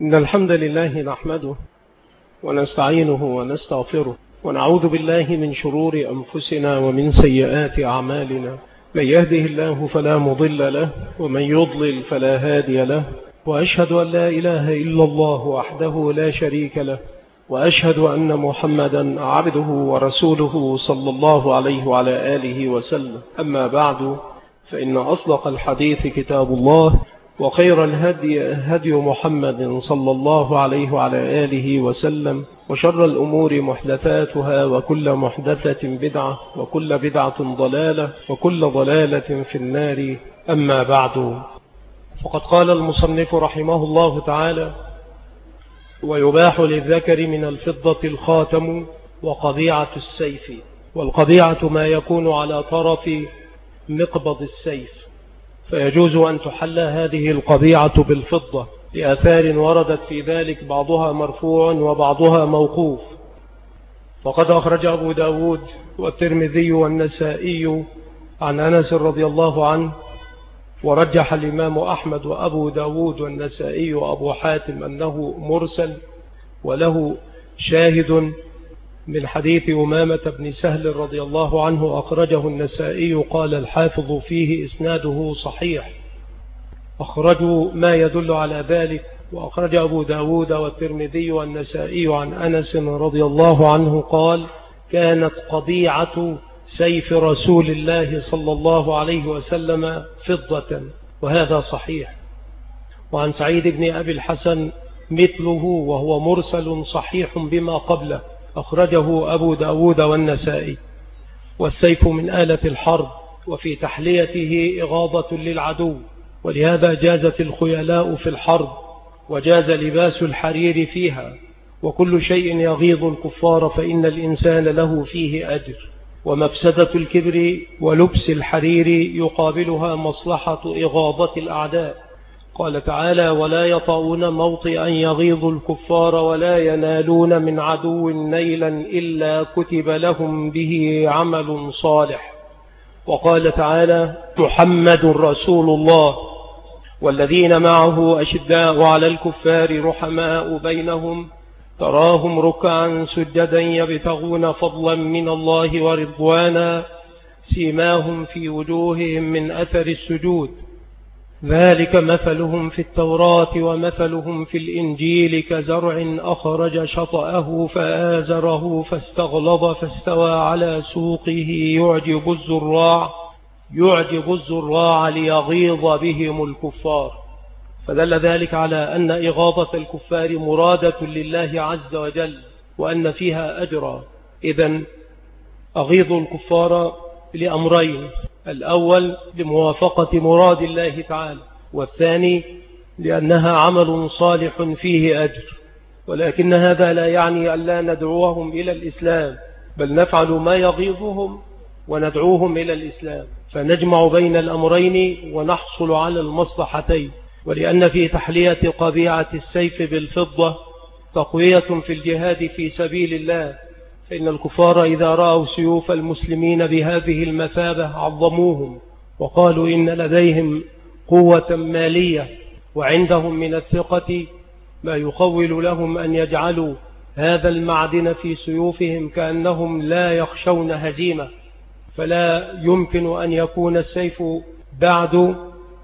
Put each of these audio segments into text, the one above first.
إن الحمد لله نحمده ونستعينه ونستغفره ونعوذ بالله من شرور أنفسنا ومن سيئات أعمالنا. من يهده الله فلا مضل له ومن يضلل فلا هادي له، وأشهد أن لا إله إلا الله وحده لا شريك له، وأشهد أن محمدا عبده ورسوله صلى الله عليه وعلى آله وسلم. أما بعد، فإن أصدق الحديث كتاب الله، وخير الهدي هدي محمد صلى الله عليه وعلى آله وسلم، وشر الأمور محدثاتها، وكل محدثة بدعة، وكل بدعة ضلالة، وكل ضلالة في النار. أما بعد، فقد قال المصنف رحمه الله تعالى: ويباح للذكر من الفضة الخاتم وقضيعة السيف. والقضيعة ما يكون على طرف مقبض السيف، فيجوز أن تحل هذه القضيعة بالفضة لآثار وردت في ذلك، بعضها مرفوع وبعضها موقوف. فقد أخرج أبو داود والترمذي والنسائي عن أنس رضي الله عنه، ورجح الإمام أحمد وأبو داود والنسائي وأبو حاتم أنه مرسل، وله شاهد من حديث أمامة بن سهل رضي الله عنه أخرجه النسائي، قال الحافظ فيه إسناده صحيح. أخرجوا ما يدل على ذلك. وأخرج أبو داود والترمذي والنسائي عن أنس رضي الله عنه قال: كانت قضيعة سيف رسول الله صلى الله عليه وسلم فضة، وهذا صحيح. وعن سعيد بن أبي الحسن مثله، وهو مرسل صحيح بما قبله، أخرجه أبو داود والنسائي. والسيف من آلة الحرب، وفي تحليته إغاظة للعدو، ولهذا جازت الخيلاء في الحرب، وجاز لباس الحرير فيها. وكل شيء يغيظ الكفار فإن الإنسان له فيه أجر. ومفسدة الكبر ولبس الحرير يقابلها مصلحة إغاظة الأعداء. قال تعالى: ولا يطؤون موطئا يغيظ الكفار ولا ينالون من عدو نيلا إلا كتب لهم به عمل صالح. وقال تعالى: محمد رسول الله والذين معه أشداء على الكفار رحماء بينهم تراهم ركعا سجدا يبتغون فضلا من الله ورضوانا سيماهم في وجوههم من أثر السجود ذلك مثلهم في التوراة ومثلهم في الإنجيل كزرع أخرج شطأه فآزره فاستغلظ فاستوى على سوقه يعجب الزراع ليغيظ بهم الكفار. فدل ذلك على أن إغاظة الكفار مرادة لله عز وجل، وأن فيها أجرا. إذن أغيظ الكفار لأمرين: الأول لموافقة مراد الله تعالى، والثاني لأنها عمل صالح فيه أجر. ولكن هذا لا يعني أن لا ندعوهم إلى الإسلام، بل نفعل ما يغيظهم وندعوهم إلى الإسلام، فنجمع بين الأمرين ونحصل على المصلحتين. ولأن في تحلية قضيعة السيف بالفضة تقوية في الجهاد في سبيل الله، فإن الكفار إذا رأوا سيوف المسلمين بهذه المثابة عظموهم، وقالوا إن لديهم قوة مالية وعندهم من الثقة ما يخول لهم أن يجعلوا هذا المعدن في سيوفهم، كأنهم لا يخشون هزيمة. فلا يمكن أن يكون السيف بعد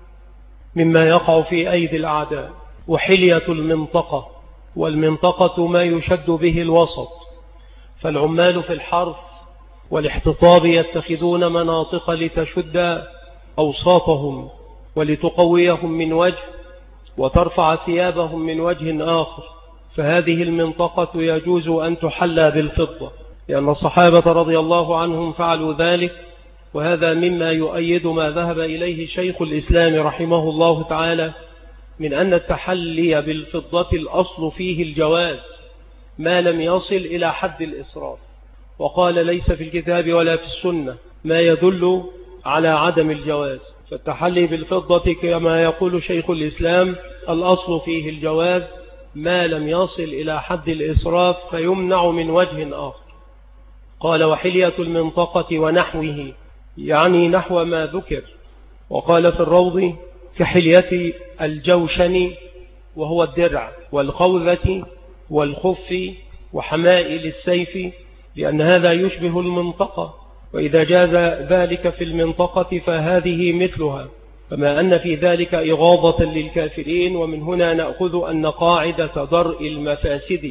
مما يقع في أيدي الأعداء. وحلية المنطقة، والمنطقة ما يشد به الوسط، فالعمال في الحرث والاحتطاب يتخذون مناطق لتشد أوساطهم ولتقويهم من وجه وترفع ثيابهم من وجه آخر. فهذه المنطقة يجوز أن تحلى بالفضة، لأن الصحابة رضي الله عنهم فعلوا ذلك. وهذا مما يؤيد ما ذهب إليه شيخ الإسلام رحمه الله تعالى من أن التحلي بالفضة الأصل فيه الجواز ما لم يصل إلى حد الإسراف. وقال: ليس في الكتاب ولا في السنة ما يدل على عدم الجواز. فالتحلي بالفضة كما يقول شيخ الإسلام الأصل فيه الجواز ما لم يصل إلى حد الإسراف، فيمنع من وجه آخر. قال: وحلية المنطقة ونحوه، يعني نحو ما ذكر. وقال في الروض: كحلية الجوشن وهو الدرع والخوذة والخف وحمائل السيف، لأن هذا يشبه المنطقة، وإذا جاز ذلك في المنطقة فهذه مثلها، كما أن في ذلك إغاظة للكافرين. ومن هنا نأخذ أن قاعدة درء المفاسد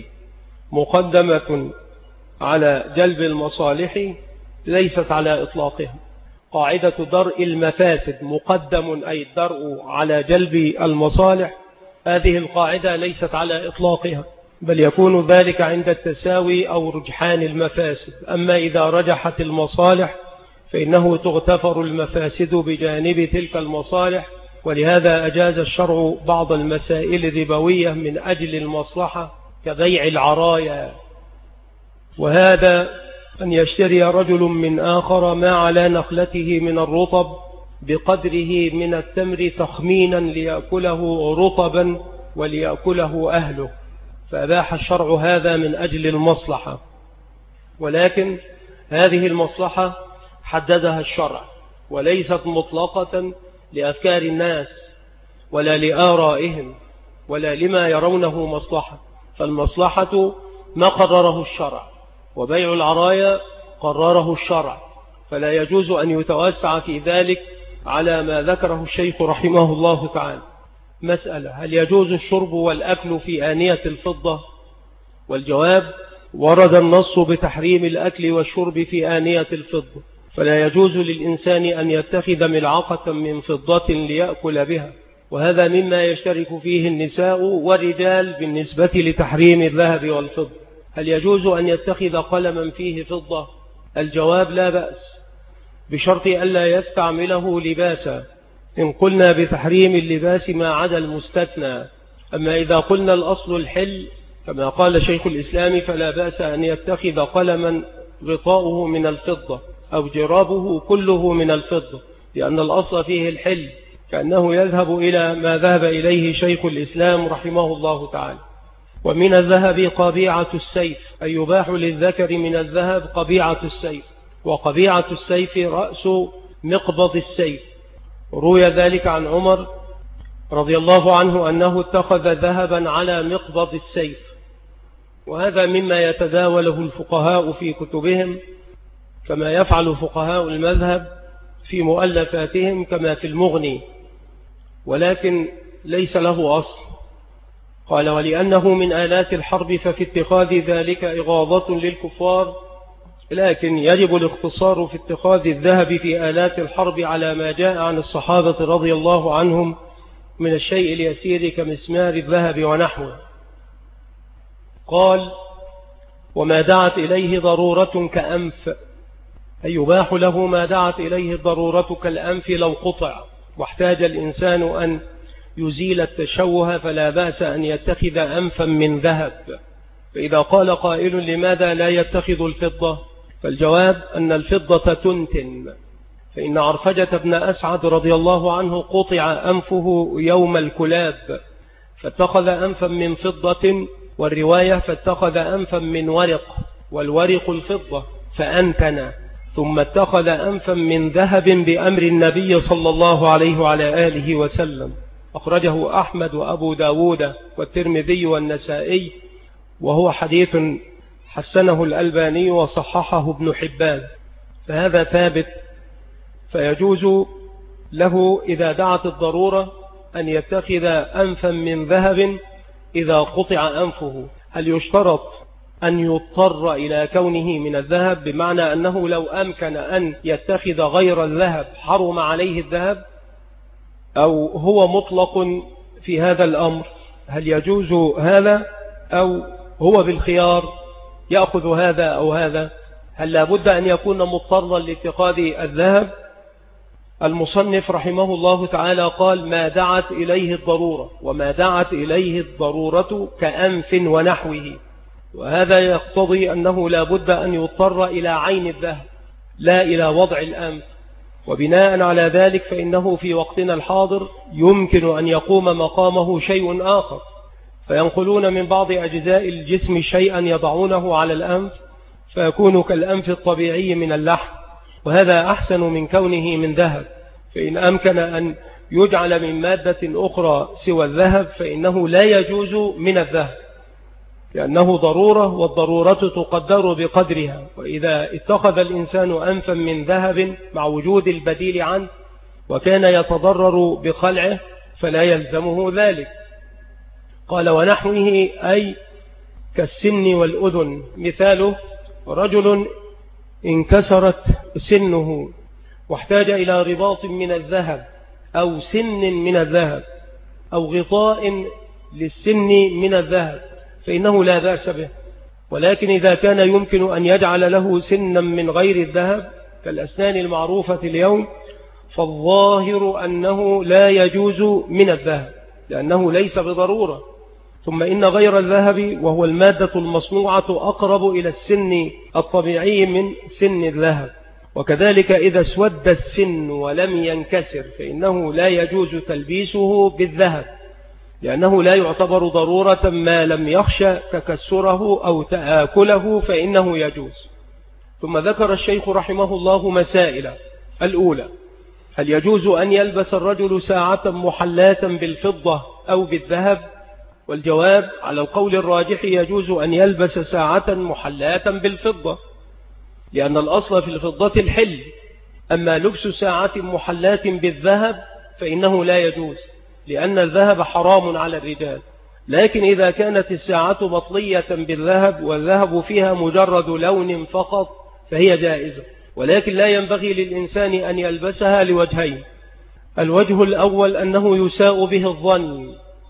مقدمة على جلب المصالح ليست على إطلاقها. قاعدة درء المفاسد مقدم أي الدرء على جلب المصالح، هذه القاعدة ليست على إطلاقها، بل يكون ذلك عند التساوي أو رجحان المفاسد. أما إذا رجحت المصالح فإنه تغتفر المفاسد بجانب تلك المصالح. ولهذا أجاز الشرع بعض المسائل الربوية من أجل المصلحة كبيع العرايا، وهذا أن يشتري رجل من آخر ما على نخلته من الرطب بقدره من التمر تخمينا ليأكله رطبا وليأكله أهله، فأباح الشرع هذا من أجل المصلحة. ولكن هذه المصلحة حددها الشرع، وليست مطلقة لأفكار الناس ولا لآرائهم ولا لما يرونه مصلحة، فالمصلحة ما قرره الشرع، وبيع العرايا قرره الشرع، فلا يجوز أن يتوسع في ذلك على ما ذكره الشيخ رحمه الله تعالى. مسألة: هل يجوز الشرب والأكل في آنية الفضة؟ والجواب: ورد النص بتحريم الأكل والشرب في آنية الفضة، فلا يجوز للإنسان أن يتخذ ملعقة من فضة ليأكل بها، وهذا مما يشترك فيه النساء والرجال بالنسبة لتحريم الذهب والفضة. هل يجوز أن يتخذ قلما فيه فضة؟ الجواب: لا بأس، بشرط ألا يستعمله لباسا، إن قلنا بتحريم اللباس ما عدا المستثنى. أما إذا قلنا الأصل الحل كما قال شيخ الإسلام فلا بأس أن يتخذ قلما غطاؤه من الفضة أو جرابه كله من الفضة، لأن الأصل فيه الحل، كأنه يذهب إلى ما ذهب إليه شيخ الإسلام رحمه الله تعالى. ومن الذهب قبيعة السيف، أي يباح للذكر من الذهب قبيعة السيف، وقبيعة السيف رأس مقبض السيف. روي ذلك عن عمر رضي الله عنه أنه اتخذ ذهبا على مقبض السيف، وهذا مما يتداوله الفقهاء في كتبهم، كما يفعل فقهاء المذهب في مؤلفاتهم كما في المغني، ولكن ليس له أصل. قال: ولأنه من آلات الحرب ففي اتخاذ ذلك إغاظة للكفار، لكن يجب الاختصار في اتخاذ الذهب في آلات الحرب على ما جاء عن الصحابة رضي الله عنهم من الشيء اليسير كمسمار الذهب ونحوه. قال: وما دعت إليه ضرورة كأنف، أي يباح له ما دعت إليه الضرورة كالأنف لو قطع واحتاج الإنسان أن يزيل التشوه، فلا بأس أن يتخذ أنفا من ذهب. فإذا قال قائل: لماذا لا يتخذ الفضة؟ فالجواب أن الفضة تنتن، فإن عرفجة بن أسعد رضي الله عنه قطع أنفه يوم الكلاب فاتخذ أنفا من فضة، والرواية فاتخذ أنفا من ورق، والورق الفضة فأنتن، ثم اتخذ أنفا من ذهب بأمر النبي صلى الله عليه وعلى آله وسلم. أخرجه أحمد وأبو داود والترمذي والنسائي، وهو حديث حسنه الألباني وصححه ابن حبان، فهذا ثابت. فيجوز له إذا دعت الضرورة أن يتخذ أنفا من ذهب إذا قطع أنفه. هل يشترط أن يضطر إلى كونه من الذهب، بمعنى أنه لو أمكن أن يتخذ غير الذهب حرم عليه الذهب، أو هو مطلق في هذا الأمر؟ هل يجوز هذا أو هو بالخيار يأخذ هذا أو هذا؟ هل لابد أن يكون مضطرا لاتخاذ الذهب؟ المصنف رحمه الله تعالى قال: ما دعت إليه الضرورة، وما دعت إليه الضرورة كأنف ونحوه، وهذا يقتضي أنه لابد أن يضطر إلى عين الذهب لا إلى وضع الأنف. وبناء على ذلك فإنه في وقتنا الحاضر يمكن أن يقوم مقامه شيء آخر، فينقلون من بعض أجزاء الجسم شيئا يضعونه على الأنف فيكون كالأنف الطبيعي من اللحم، وهذا أحسن من كونه من ذهب، فإن أمكن أن يجعل من مادة أخرى سوى الذهب فإنه لا يجوز من الذهب، لأنه ضرورة، والضرورة تقدر بقدرها. وإذا اتخذ الإنسان أنفا من ذهب مع وجود البديل عنه وكان يتضرر بخلعه فلا يلزمه ذلك. قال ونحوه أي كالسن والأذن، مثاله رجل انكسرت سنه واحتاج إلى رباط من الذهب أو سن من الذهب أو غطاء للسن من الذهب فإنه لا بأس به. ولكن إذا كان يمكن أن يجعل له سنا من غير الذهب كالأسنان المعروفة اليوم فالظاهر أنه لا يجوز من الذهب لأنه ليس بضرورة. ثم إن غير الذهب وهو المادة المصنوعة أقرب إلى السن الطبيعي من سن الذهب. وكذلك إذا اسود السن ولم ينكسر فإنه لا يجوز تلبيسه بالذهب لأنه لا يعتبر ضرورة ما لم يخشى تكسره أو تآكله فإنه يجوز. ثم ذكر الشيخ رحمه الله مسائل. الأولى: هل يجوز أن يلبس الرجل ساعة محلاة بالفضة أو بالذهب؟ والجواب على القول الراجح يجوز أن يلبس ساعة محلاة بالفضة لأن الأصل في الفضة الحل. أما لبس ساعة محلاة بالذهب فإنه لا يجوز لأن الذهب حرام على الرجال. لكن إذا كانت الساعة مطلية بالذهب والذهب فيها مجرد لون فقط فهي جائزة، ولكن لا ينبغي للإنسان أن يلبسها لوجهين: الوجه الأول أنه يساء به الظن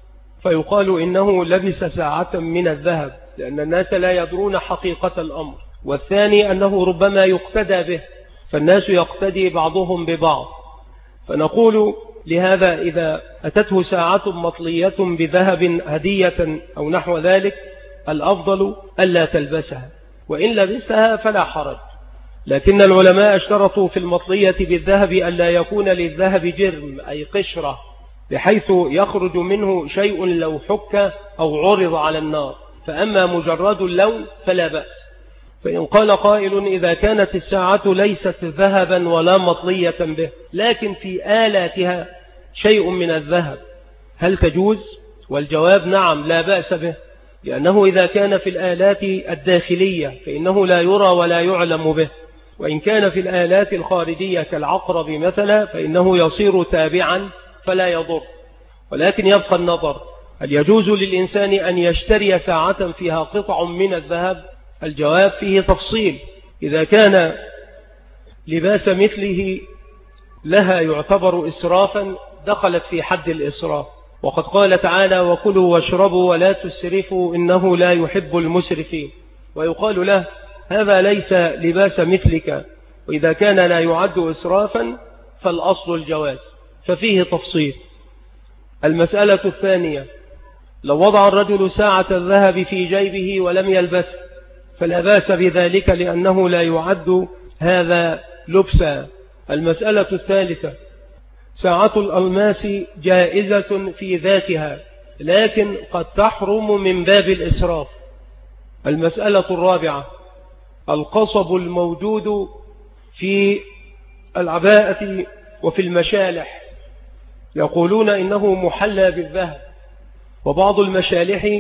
فيقال إنه لبس ساعة من الذهب لأن الناس لا يدرون حقيقة الأمر، والثاني أنه ربما يقتدى به فالناس يقتدي بعضهم ببعض. فنقول لهذا إذا أتته ساعة مطلية بذهب هدية أو نحو ذلك الأفضل ألا تلبسها، وإن لبستها فلا حرج. لكن العلماء اشترطوا في المطلية بالذهب ألا يكون للذهب جرم أي قشرة بحيث يخرج منه شيء لو حك أو عرض على النار، فأما مجرد اللون فلا بأس. فإن قال قائل إذا كانت الساعة ليست ذهبا ولا مطلية به لكن في آلاتها شيء من الذهب هل تجوز؟ والجواب نعم لا بأس به، لأنه إذا كان في الآلات الداخلية فإنه لا يرى ولا يعلم به، وإن كان في الآلات الخارجية كالعقرب مثلا فإنه يصير تابعا فلا يضر. ولكن يبقى النظر: هل يجوز للإنسان أن يشتري ساعة فيها قطع من الذهب؟ الجواب فيه تفصيل. إذا كان لباس مثله لها يعتبر إسرافا دخلت في حد الإسراف، وقد قال تعالى: وكلوا واشربوا ولا تسرفوا إنه لا يحب المسرفين. ويقال له: هذا ليس لباس مثلك، وإذا كان لا يعد إسرافا فالأصل الجواز، ففيه تفصيل. المسألة الثانية: لو وضع الرجل ساعة الذهب في جيبه ولم يلبسه فلا بأس بذلك لأنه لا يعد هذا لبسا. المسألة الثالثة: ساعة الألماس جائزة في ذاتها لكن قد تحرم من باب الإسراف. المسألة الرابعة: القصب الموجود في العباءة وفي المشالح يقولون إنه محلى بالذهب، وبعض المشالح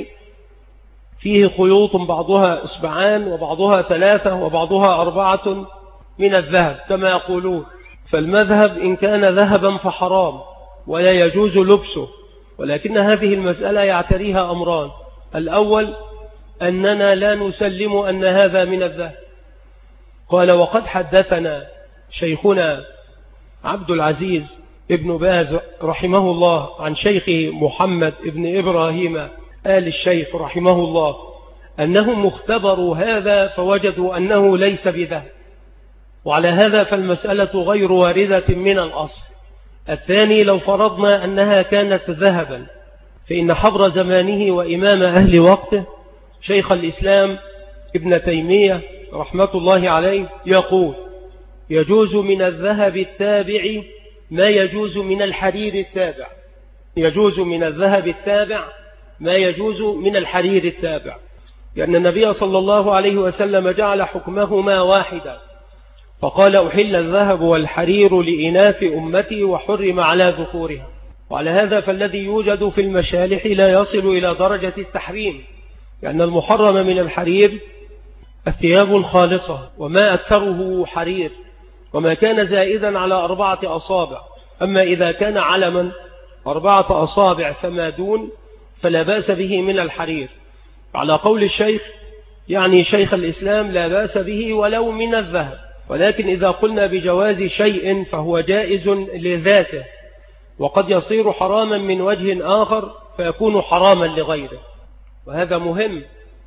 فيه خيوط بعضها إصبعان وبعضها 3 وبعضها 4 من الذهب كما يقولون. فالمذهب إن كان ذهبا فحرام ولا يجوز لبسه، ولكن هذه المسألة يعتريها أمران: الأول أننا لا نسلم أن هذا من الذهب. قال: وقد حدثنا شيخنا عبد العزيز ابن باز رحمه الله عن شيخه محمد ابن إبراهيم آل الشيخ رحمه الله أنهم اختبروا هذا فوجدوا أنه ليس بذهب، وعلى هذا فالمسألة غير واردة من الأصل. الثاني: لو فرضنا أنها كانت ذهبا فإن حبر زمانه وإمام أهل وقته شيخ الإسلام ابن تيمية رحمة الله عليه يقول: يجوز من الذهب التابع ما يجوز من الحرير التابع. يجوز من الذهب التابع ما يجوز من الحرير التابع، لأن النبي صلى الله عليه وسلم جعل حكمهما واحدا، فقال أحل الذهب والحرير لإناث أمتي وحرم على ذكورها. وعلى هذا فالذي يوجد في المشالح لا يصل إلى درجة التحريم، لأن المحرم من الحرير الثياب الخالصة وما أكثره حرير، وما كان زائدا على 4 أصابع. أما إذا كان علما 4 أصابع فما دون فلا بأس به من الحرير. على قول الشيخ يعني شيخ الإسلام لا بأس به ولو من الذهب، ولكن إذا قلنا بجواز شيء فهو جائز لذاته، وقد يصير حراما من وجه آخر فيكون حراما لغيره، وهذا مهم.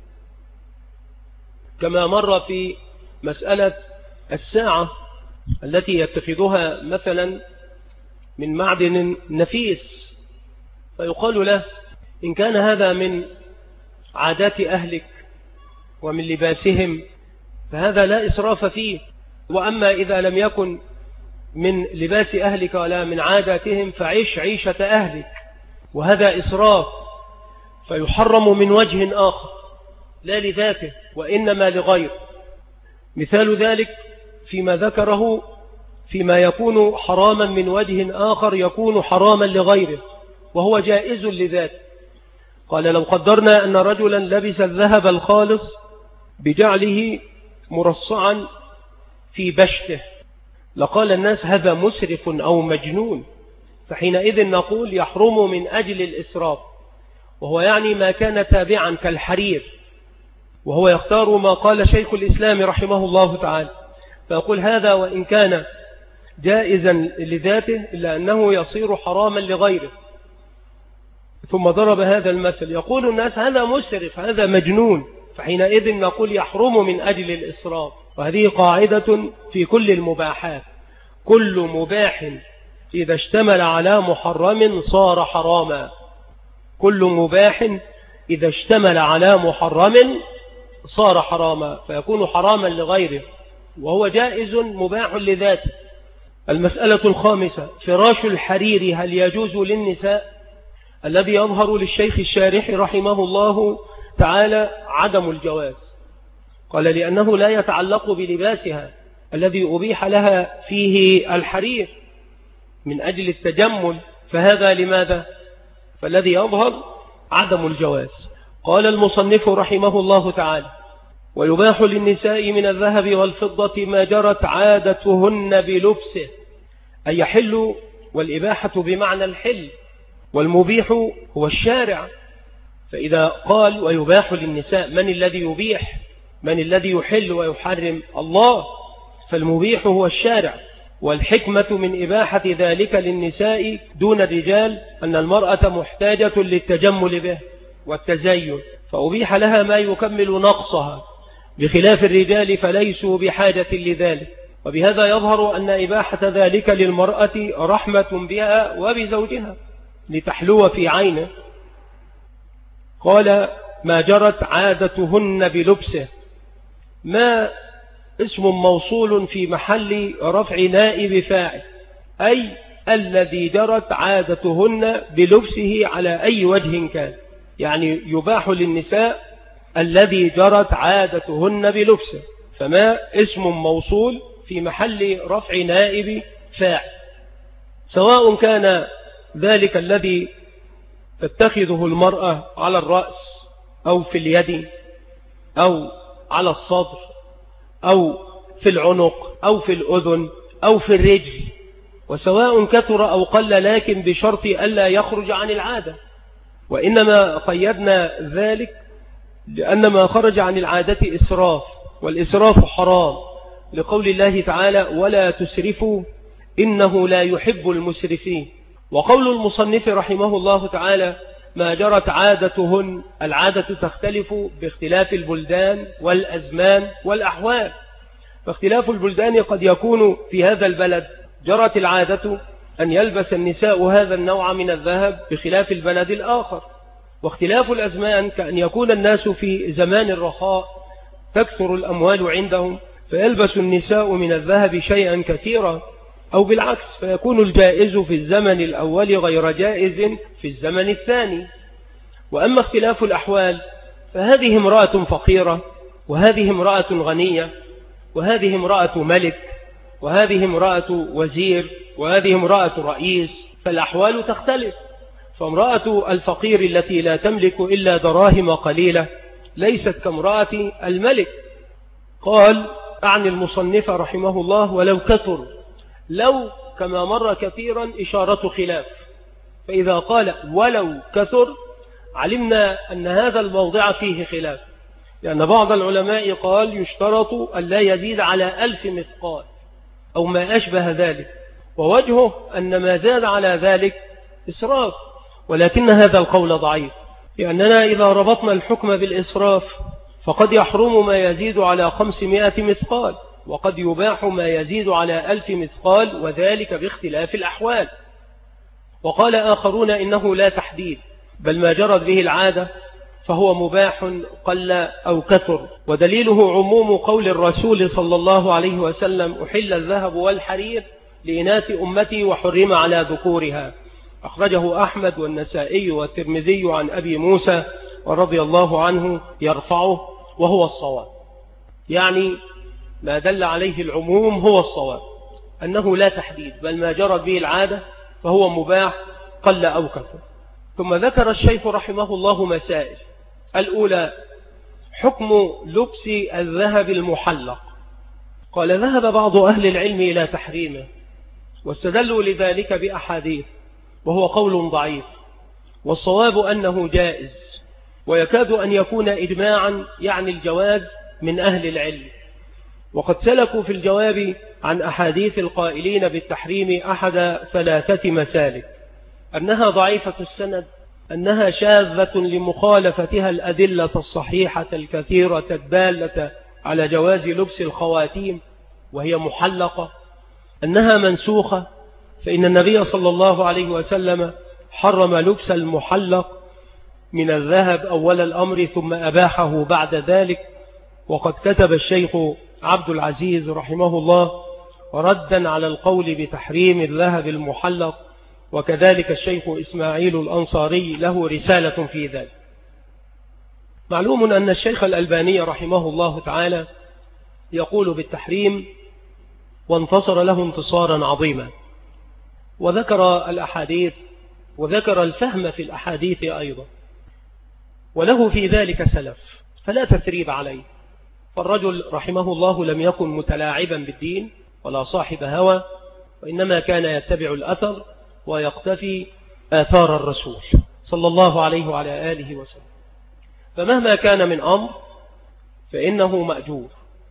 كما مر في مسألة الساعة التي يتخذها مثلا من معدن نفيس، فيقال له إن كان هذا من عادات أهلك ومن لباسهم فهذا لا إسراف فيه، وأما إذا لم يكن من لباس أهلك ولا من عاداتهم فعيش عيشة أهلك، وهذا إسراف فيحرم من وجه آخر لا لذاته وإنما لغير. مثال ذلك فيما ذكره فيما يكون حراما من وجه آخر يكون حراما لغيره وهو جائز لذاته. قال لو قدرنا أن رجلا لبس الذهب الخالص بجعله مرصعا في بشته لقال الناس هذا مسرف أو مجنون، فحينئذ نقول يحرم من أجل الإسراف، وهو يعني ما كان تابعا كالحرير، وهو يختار ما قال شيخ الإسلام رحمه الله تعالى، فيقول هذا وإن كان جائزا لذاته إلا أنه يصير حراما لغيره. ثم ضرب هذا المثل يقول الناس هذا مسرف هذا مجنون، فحينئذ نقول يحرم من أجل الإسراف. وهذه قاعدة في كل المباحات، كل مباح إذا اشتمل على محرم صار حراما، كل مباح إذا اشتمل على محرم صار حراما، فيكون حراما لغيره وهو جائز مباح لذاته. المسألة الخامسة فراش الحرير هل يجوز للنساء؟ الذي يظهر للشيخ الشارح رحمه الله تعالى عدم الجواز، قال لأنه لا يتعلق بلباسها الذي أبيح لها فيه الحرير من أجل التجمل، فهذا لماذا؟ فالذي يظهر عدم الجواز. قال المصنف رحمه الله تعالى ويباح للنساء من الذهب والفضة ما جرت عادتهن بلبسه، أي يحل، والإباحة بمعنى الحل، والمبيح هو الشارع. فإذا قال ويباح للنساء من الذي يبيح؟ من الذي يحل ويحرم؟ الله، فالمبيح هو الشارع. والحكمة من إباحة ذلك للنساء دون الرجال أن المرأة محتاجة للتجمل به والتزين، فأبيح لها ما يكمل نقصها، بخلاف الرجال فليسوا بحاجة لذلك. وبهذا يظهر أن إباحة ذلك للمرأة رحمة بها وبزوجها لتحلو في عينه. قال ما جرت عادتهن بلبسه، ما اسم موصول في محل رفع نائب فاعل، أي الذي جرت عادتهن بلبسه على أي وجه كان، يعني يباح للنساء الذي جرت عادتهن بلبسه، فما اسم موصول في محل رفع نائب فاعل، سواء كان ذلك الذي تتخذه المرأة على الرأس أو في اليد أو على الصدر أو في العنق أو في الأذن أو في الرجل، وسواء كثر أو قل، لكن بشرط ألا يخرج عن العادة. وإنما قيدنا ذلك لأن ما خرج عن العادة إسراف، والإسراف حرام، لقول الله تعالى ولا تسرفوا إنه لا يحب المسرفين. وقول المصنف رحمه الله تعالى ما جرت عادتهن، العادة تختلف باختلاف البلدان والأزمان والأحوال، فاختلاف البلدان قد يكون في هذا البلد جرت العادة أن يلبس النساء هذا النوع من الذهب بخلاف البلد الآخر، واختلاف الأزمان كأن يكون الناس في زمان الرخاء تكثر الأموال عندهم فيلبس النساء من الذهب شيئا كثيرا، أو بالعكس فيكون الجائز في الزمن الأول غير جائز في الزمن الثاني. وأما اختلاف الأحوال فهذه امرأة فقيرة وهذه امرأة غنية وهذه امرأة ملك وهذه امرأة وزير وهذه امرأة رئيس، فالأحوال تختلف. فامرأة الفقير التي لا تملك إلا دراهم قليلة ليست كامرأة الملك. قال عن المصنف رحمه الله ولو كثر، لو كما مر كثيرا إشارة خلاف، فإذا قال ولو كثر علمنا أن هذا الموضع فيه خلاف، لأن بعض العلماء قال يشترط أن لا يزيد على 1000 مثقال أو ما أشبه ذلك، ووجهه أن ما زاد على ذلك إسراف، ولكن هذا القول ضعيف، لأننا إذا ربطنا الحكم بالإسراف فقد يحرم ما يزيد على 500 مثقال، وقد يباح ما يزيد على 1000 مثقال، وذلك باختلاف الأحوال. وقال آخرون إنه لا تحديد، بل ما جرت به العادة فهو مباح قل أو كثر، ودليله عموم قول الرسول صلى الله عليه وسلم أحل الذهب والحرير لإناث أمتي وحرم على ذكورها، أخرجه أحمد والنسائي والترمذي عن أبي موسى ورضي الله عنه يرفعه، وهو الصواب. يعني ما دل عليه العموم هو الصواب، أنه لا تحديد، بل ما جرت به العادة فهو مباح قل أو كثر. ثم ذكر الشيخ رحمه الله مسائل. الأولى حكم لبس الذهب المحلق. قال ذهب بعض أهل العلم إلى تحريمه، واستدلوا لذلك بأحاديث، وهو قول ضعيف، والصواب أنه جائز، ويكاد أن يكون إجماعا يعني الجواز من أهل العلم. وقد سلكوا في الجواب عن أحاديث القائلين بالتحريم أحد 3 مسالك: أنها ضعيفة السند، أنها شاذة لمخالفتها الأدلة الصحيحة الكثيرة الدالة على جواز لبس الخواتيم وهي محلقة، أنها منسوخة، فإن النبي صلى الله عليه وسلم حرم لبس المحلق من الذهب أول الأمر ثم أباحه بعد ذلك. وقد كتب الشيخ عبد العزيز رحمه الله ردا على القول بتحريم الذهب المحلق، وكذلك الشيخ إسماعيل الأنصاري له رسالة في ذلك. معلوم أن الشيخ الألباني رحمه الله تعالى يقول بالتحريم، وانتصر له انتصارا عظيما، وذكر الأحاديث وذكر الفهم في الأحاديث أيضا، وله في ذلك سلف، فلا تثريب عليه. فالرجل رحمه الله لم يكن متلاعبا بالدين ولا صاحب هوى، وإنما كان يتبع الأثر ويقتفي آثار الرسول صلى الله عليه وعلى آله وسلم، فمهما كان من أمر فإنه مأجور،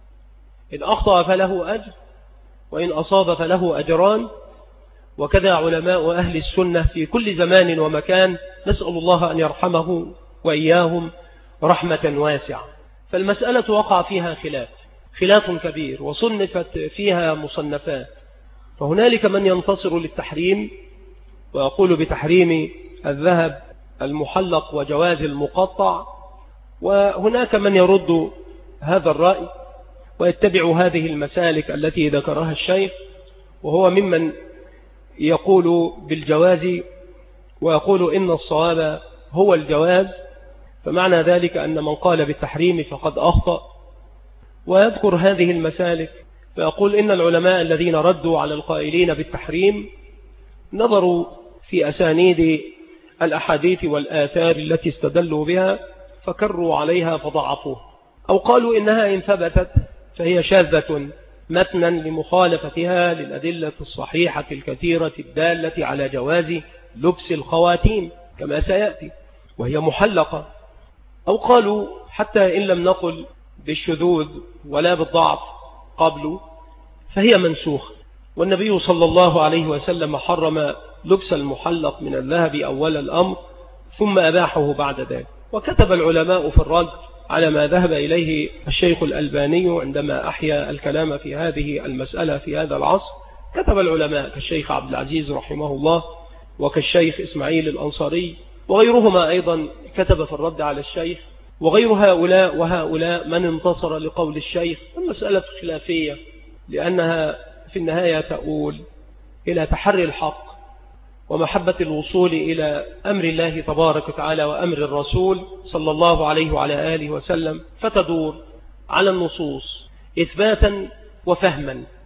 إن أخطأ فله أجر وإن أصاب فله أجران. وكذا علماء أهل السنة في كل زمان ومكان، نسأل الله أن يرحمه وإياهم رحمة واسعة. فالمسألة وقع فيها خلاف كبير، وصنفت فيها مصنفات، فهنالك من ينتصر للتحريم ويقول بتحريم الذهب المحلق وجواز المقطع، وهناك من يرد هذا الرأي ويتبع هذه المسالك التي ذكرها الشيخ، وهو ممن يقول بالجواز ويقول إن الصواب هو الجواز، فمعنى ذلك أن من قال بالتحريم فقد أخطأ. ويذكر هذه المسالك فيقول إن العلماء الذين ردوا على القائلين بالتحريم نظروا في أسانيد الأحاديث والآثار التي استدلوا بها فكروا عليها فضعفوها، أو قالوا إنها إن ثبتت فهي شاذة متنا لمخالفتها للأدلة الصحيحة الكثيرة الدالة على جواز لبس الخواتيم كما سيأتي وهي محلقة، أو قالوا حتى إن لم نقل بالشذوذ ولا بالضعف قبل فهي منسوخة، والنبي صلى الله عليه وسلم حرم لبس المحلق من الذهب أول الأمر ثم أباحه بعد ذلك. وكتب العلماء في الرد على ما ذهب إليه الشيخ الألباني عندما أحيا الكلام في هذه المسألة في هذا العصر. كتب العلماء كالشيخ عبد العزيز رحمه الله وكالشيخ إسماعيل الأنصاري وغيرهما أيضا كتب في الرد على الشيخ، وغير هؤلاء وهؤلاء من انتصر لقول الشيخ. المسألة خلافية لأنها في النهاية تؤول إلى تحري الحق ومحبة الوصول إلى أمر الله تبارك وتعالى وأمر الرسول صلى الله عليه وعلى آله وسلم، فتدور على النصوص إثباتا وفهما،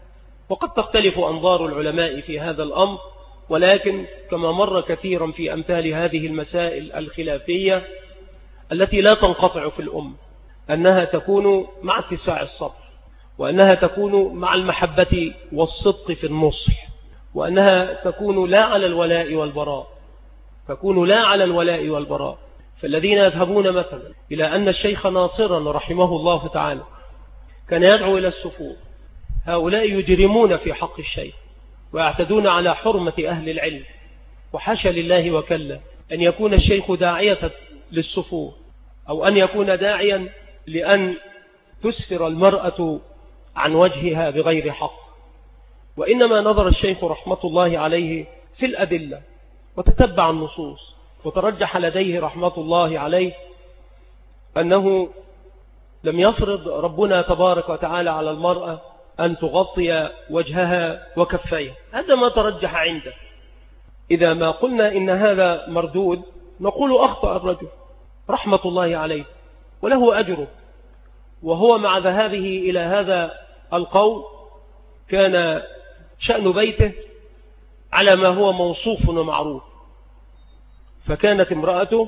وقد تختلف أنظار العلماء في هذا الأمر، ولكن كما مر كثيرا في أمثال هذه المسائل الخلافية التي لا تنقطع في الأمة، أنها تكون مع اتساع الصدر، وأنها تكون مع المحبة والصدق في النصح، وأنها تكون لا على الولاء والبراء، تكون لا على الولاء والبراء. فالذين يذهبون مثلا إلى أن الشيخ ناصرا رحمه الله تعالى كان يدعو إلى السفور، هؤلاء يجرمون في حق الشيخ ويعتدون على حرمة أهل العلم، وحاشا لله وكلا أن يكون الشيخ داعية للسفور، أو أن يكون داعيا لأن تسفر المرأة عن وجهها بغير حق. وإنما نظر الشيخ رحمة الله عليه في الأدلة وتتبع النصوص، وترجح لديه رحمة الله عليه أنه لم يفرض ربنا تبارك وتعالى على المرأة أن تغطي وجهها وكفيها، هذا ما ترجح عنده. إذا ما قلنا إن هذا مردود نقول أخطأ الرجل رحمة الله عليه وله أجره، وهو مع ذهابه إلى هذا القول كان شأن بيته على ما هو موصوف ومعروف، فكانت امرأته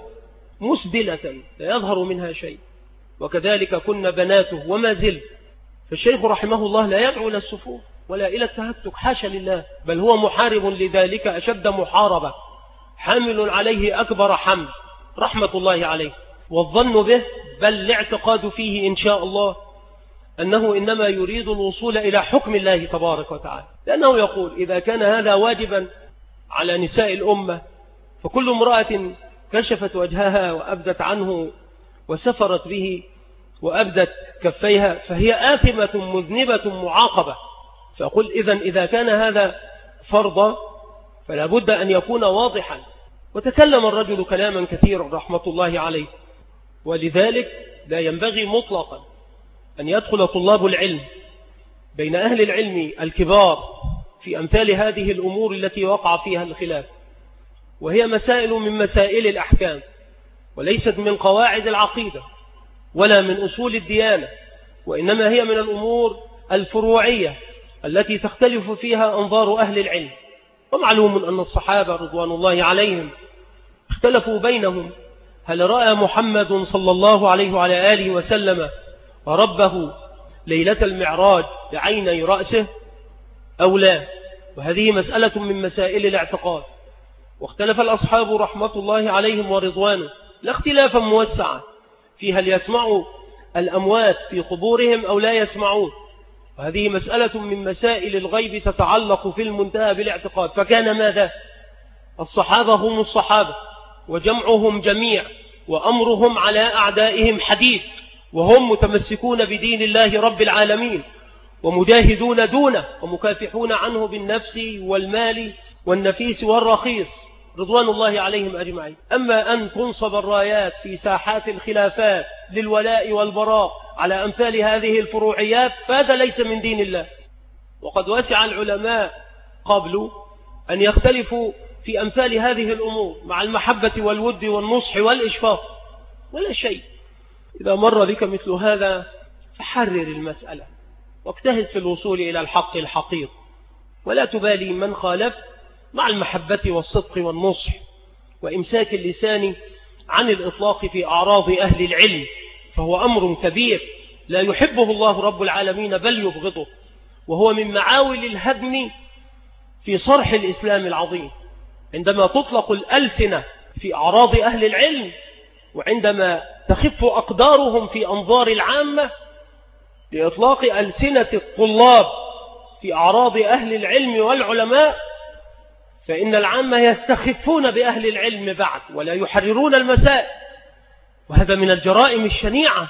مسدلة لا يظهر منها شيء، وكذلك كن بناته وما زل. فالشيخ رحمه الله لا يدعو إلى السفور ولا إلى التهتك، حاشا لله، بل هو محارب لذلك أشد محاربة، حامل عليه أكبر حمل رحمة الله عليه، والظن به بل الاعتقاد فيه إن شاء الله أنه إنما يريد الوصول إلى حكم الله تبارك وتعالى، لأنه يقول إذا كان هذا واجبا على نساء الأمة، فكل امرأة كشفت وجهها وأبدت عنه وسفرت به وأبدت كفيها فهي آثمة مذنبة معاقبة. فأقول إذا كان هذا فرضا فلا بد أن يكون واضحا. وتكلم الرجل كلاما كثيرا رحمة الله عليه، ولذلك لا ينبغي مطلقا أن يدخل طلاب العلم بين أهل العلم الكبار في أمثال هذه الأمور التي وقع فيها الخلاف، وهي مسائل من مسائل الأحكام، وليست من قواعد العقيدة ولا من أصول الديانة، وإنما هي من الأمور الفروعية التي تختلف فيها أنظار أهل العلم. ومعلوم أن الصحابة رضوان الله عليهم اختلفوا بينهم هل رأى محمد صلى الله عليه وعلى آله وسلم ربه ليلة المعراج بعيني رأسه أو لا، وهذه مسألة من مسائل الاعتقاد. واختلف الأصحاب رحمة الله عليهم ورضوانه لا اختلافا موسعا في هل يسمعوا الأموات في قبورهم أو لا يسمعون، وهذه مسألة من مسائل الغيب تتعلق في المنتهى بالاعتقاد. فكان ماذا؟ الصحابة هم الصحابة وجمعهم جميع، وأمرهم على أعدائهم حديد، وهم متمسكون بدين الله رب العالمين ومجاهدون دونه ومكافحون عنه بالنفس والمال والنفيس والرخيص رضوان الله عليهم أجمعين. أما أن تنصب الرايات في ساحات الخلافات للولاء والبراء على أمثال هذه الفروعيات فهذا ليس من دين الله. وقد وسع العلماء قبل أن يختلفوا في أمثال هذه الأمور مع المحبة والود والنصح والإشفاق، ولا شيء. إذا مر بك مثل هذا فحرر المسألة واجتهد في الوصول إلى الحق الحقيقي، ولا تبالي من خالف، مع المحبة والصدق والنصح وإمساك اللسان عن الإطلاق في أعراض أهل العلم، فهو أمر كبير لا يحبه الله رب العالمين بل يبغضه، وهو من معاول الهدم في صرح الإسلام العظيم. عندما تطلق الألسنة في أعراض أهل العلم، وعندما تخف أقدارهم في أنظار العامة لإطلاق ألسنة الطلاب في أعراض أهل العلم والعلماء، فإن العامة يستخفون بأهل العلم بعد ولا يحررون المسائل، وهذا من الجرائم الشنيعة،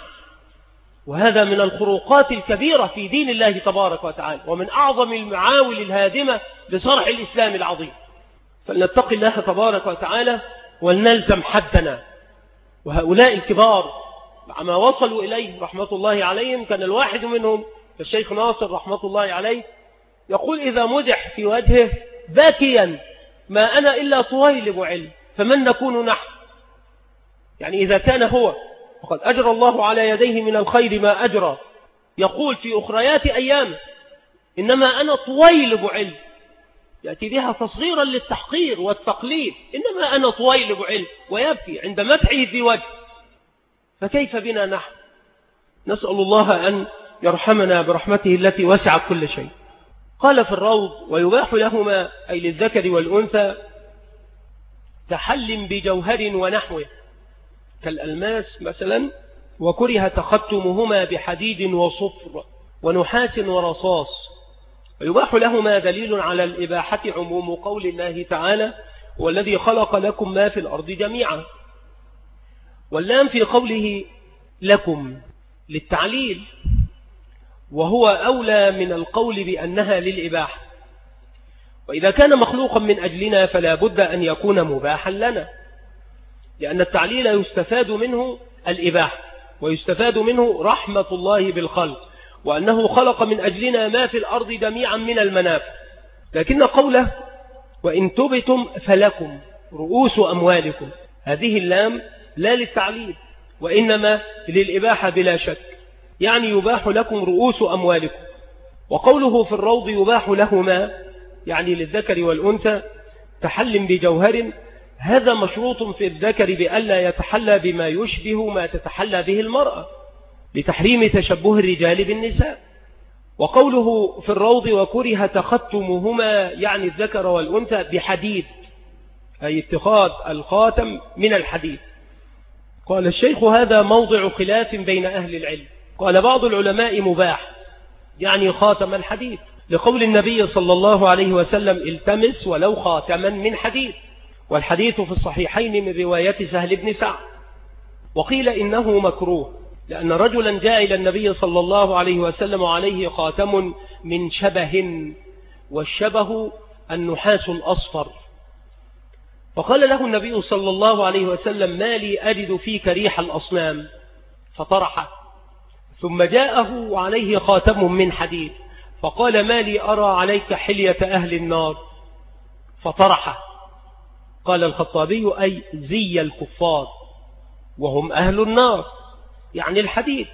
وهذا من الخروقات الكبيرة في دين الله تبارك وتعالى، ومن أعظم المعاول الهادمة لصرح الإسلام العظيم. فلنتق الله تبارك وتعالى ولنلزم حدنا. وهؤلاء الكبار مع ما وصلوا إليه رحمة الله عليهم، كان الواحد منهم الشيخ ناصر رحمة الله عليه يقول إذا مدح في وجهه باكيا ما أنا إلا طويلب علم فمن نكون نحن. يعني إذا كان هو وقد أجرى الله على يديه من الخير ما أجرى، يقول في أخريات أيامه إنما أنا طويلب علم، يأتي بها تصغيرا للتحقير والتقليد، إنما أنا طويلب علم، ويبكي عند مدحه في وجه. فكيف بنا نحن؟ نسأل الله أن يرحمنا برحمته التي وسعت كل شيء. قال في الروض: ويباح لهما أي للذكر والأنثى تحل بجوهر ونحوه كالألماس مثلا، وكره تختمهما بحديد وصفر ونحاس ورصاص. ويباح لهما دليل على الإباحة عموم قول الله تعالى: والذي خلق لكم ما في الأرض جميعا. واللام في قوله لكم للتعليل، وهو أولى من القول بأنها للإباحة. وإذا كان مخلوقا من أجلنا فلا بد أن يكون مباحا لنا، لأن التعليل يستفاد منه الإباحة، ويستفاد منه رحمة الله بالخلق، وأنه خلق من أجلنا ما في الأرض جميعا من المنافع. لكن قوله: وإن تبتم فلكم رؤوس أموالكم، هذه اللام لا للتعليل وإنما للإباحة بلا شك، يعني يباح لكم رؤوس أموالكم. وقوله في الروض: يباح لهما يعني للذكر والأنثى تحل بجوهر، هذا مشروط في الذكر بألا يتحلى بما يشبه ما تتحلى به المرأة لتحريم تشبه الرجال بالنساء. وقوله في الروض: وكره تختمهما يعني الذكر والأنثى بحديد، أي اتخاذ الخاتم من الحديد. قال الشيخ: هذا موضع خلاف بين أهل العلم. قال بعض العلماء مباح يعني خاتم الحديد، لقول النبي صلى الله عليه وسلم: التمس ولو خاتما من حديد، والحديث في الصحيحين من رواية سهل بن سعد. وقيل إنه مكروه، لأن رجلا جاء إلى النبي صلى الله عليه وسلم وعليه خاتم من شبه، والشبه النحاس الأصفر، فقال له النبي صلى الله عليه وسلم: ما لي أجد فيك ريح الأصنام، فطرحه. ثم جاءه وعليه خاتم من حديد، فقال: ما لي أرى عليك حلية أهل النار، فطرحه. قال الخطابي: أي زي الكفار وهم أهل النار، يعني الحديد.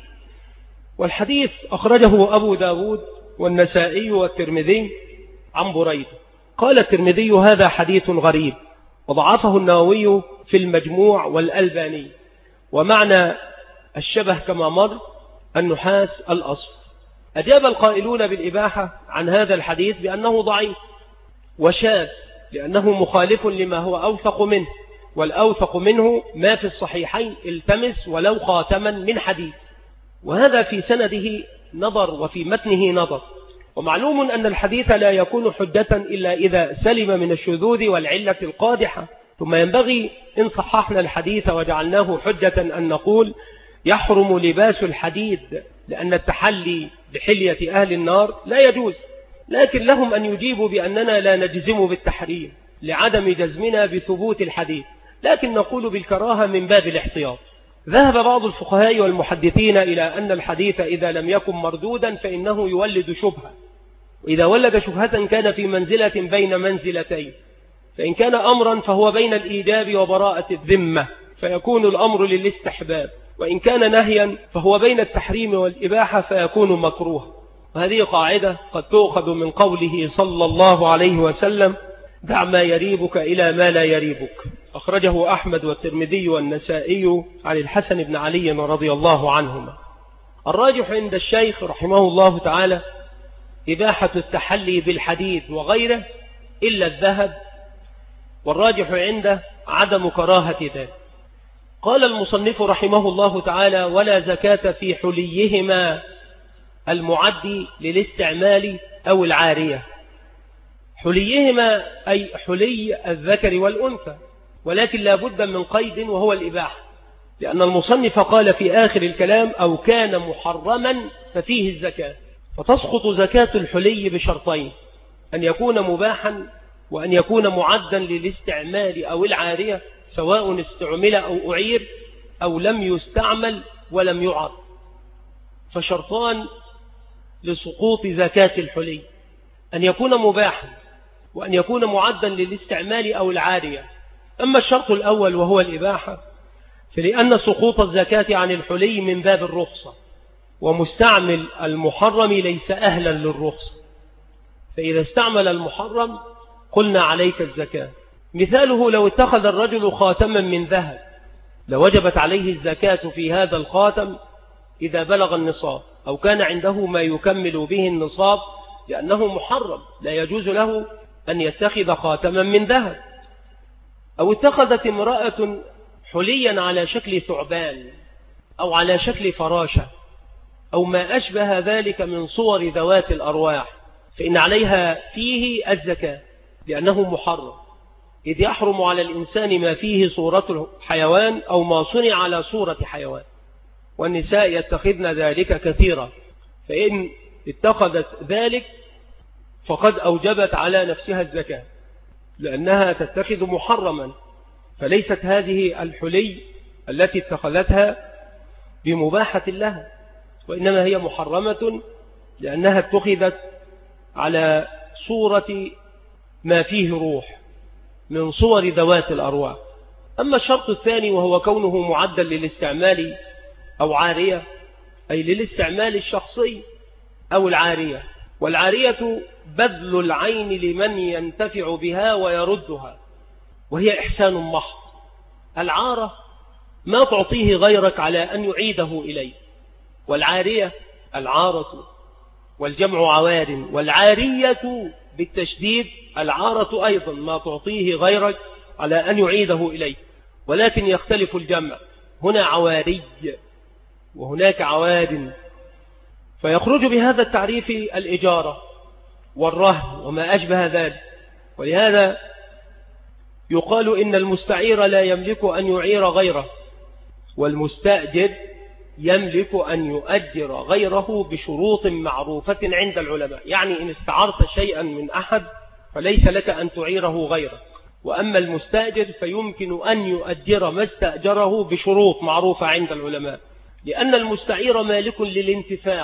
والحديث أخرجه أبو داود والنسائي والترمذي عن بريدة. قال الترمذي: هذا حديث غريب، وضعفه النووي في المجموع والألباني. ومعنى الشبه كما مر النحاس الأصفر. أجاب القائلون بالإباحة عن هذا الحديث بأنه ضعيف وشاذ، لأنه مخالف لما هو أوثق منه، والأوثق منه ما في الصحيحين: التمس ولو خاتما من حديد. وهذا في سنده نظر وفي متنه نظر. ومعلوم أن الحديث لا يكون حجة إلا إذا سلم من الشذوذ والعلة القادحة. ثم ينبغي إن صححنا الحديث وجعلناه حجة أن نقول: يحرم لباس الحديد، لأن التحلي بحلية أهل النار لا يجوز. لكن لهم أن يجيبوا بأننا لا نجزم بالتحريم لعدم جزمنا بثبوت الحديث، لكن نقول بالكراهة من باب الاحتياط. ذهب بعض الفقهاء والمحدثين إلى أن الحديث إذا لم يكن مردودا فإنه يولد شبهة، وإذا ولد شبهة كان في منزلة بين منزلتين، فإن كان أمرا فهو بين الإيجاب وبراءة الذمة فيكون الأمر للاستحباب، وإن كان نهيا فهو بين التحريم والإباحة فيكون مكروه. وهذه قاعدة قد تؤخذ من قوله صلى الله عليه وسلم: دع ما يريبك إلى ما لا يريبك. أخرجه أحمد والترمذي والنسائي عن الحسن بن علي رضي الله عنهما. الراجح عند الشيخ رحمه الله تعالى إباحة التحلي بالحديد وغيره إلا الذهب، والراجح عنده عدم كراهة ذلك. قال المصنف رحمه الله تعالى: ولا زكاة في حليهما المعد للاستعمال أو العارية. حليهما أي حلي الذكر والأنثى، ولكن لا بد من قيد وهو الإباحة، لأن المصنف قال في آخر الكلام: أو كان محرما ففيه الزكاة. فتسقط زكاة الحلي بشرطين: أن يكون مباحا، وأن يكون معدا للاستعمال أو العارية، سواء استعمل أو أعير أو لم يستعمل ولم يعر. فشرطان لسقوط زكاة الحلي: أن يكون مباحا، وأن يكون معدا للاستعمال أو العارية. أما الشرط الأول وهو الإباحة فلأن سقوط الزكاة عن الحلي من باب الرخصة، ومستعمل المحرم ليس أهلا للرخصة، فإذا استعمل المحرم قلنا عليك الزكاة. مثاله لو اتخذ الرجل خاتما من ذهب لوجبت عليه الزكاة في هذا الخاتم إذا بلغ النصاب، أو كان عنده ما يكمل به النصاب، لأنه محرم لا يجوز له أن يتخذ خاتما من ذهب. أو اتخذت امرأة حليا على شكل ثعبان أو على شكل فراشة أو ما أشبه ذلك من صور ذوات الأرواح، فإن عليها فيه الزكاة لأنه محرم، إذ يحرم على الإنسان ما فيه صورة حيوان أو ما صنع على صورة حيوان، والنساء يتخذن ذلك كثيرا، فإن اتخذت ذلك فقد أوجبت على نفسها الزكاة لأنها تتخذ محرما، فليست هذه الحلي التي اتخذتها بمباحة لها، وإنما هي محرمة لأنها اتخذت على صورة ما فيه روح من صور ذوات الأرواح. أما الشرط الثاني وهو كونه معدل للاستعمال أو عارية، أي للاستعمال الشخصي أو العارية، والعارية بذل العين لمن ينتفع بها ويردها، وهي إحسان محض. العارة ما تعطيه غيرك على أن يعيده إليه، والعارية العارة والجمع عوار، والعارية بالتشديد العارة أيضا ما تعطيه غيرك على أن يعيده إليه، ولكن يختلف الجمع، هنا عواري وهناك عوار، فيخرج بهذا التعريف الإجارة والرهن وما أشبه ذلك. ولهذا يقال إن المستعير لا يملك أن يعير غيره، والمستأجر يملك أن يؤجر غيره بشروط معروفة عند العلماء. يعني إن استعرت شيئا من أحد فليس لك أن تعيره غيرك، وأما المستأجر فيمكن أن يؤجر ما استأجره بشروط معروفة عند العلماء، لأن المستعير مالك للانتفاع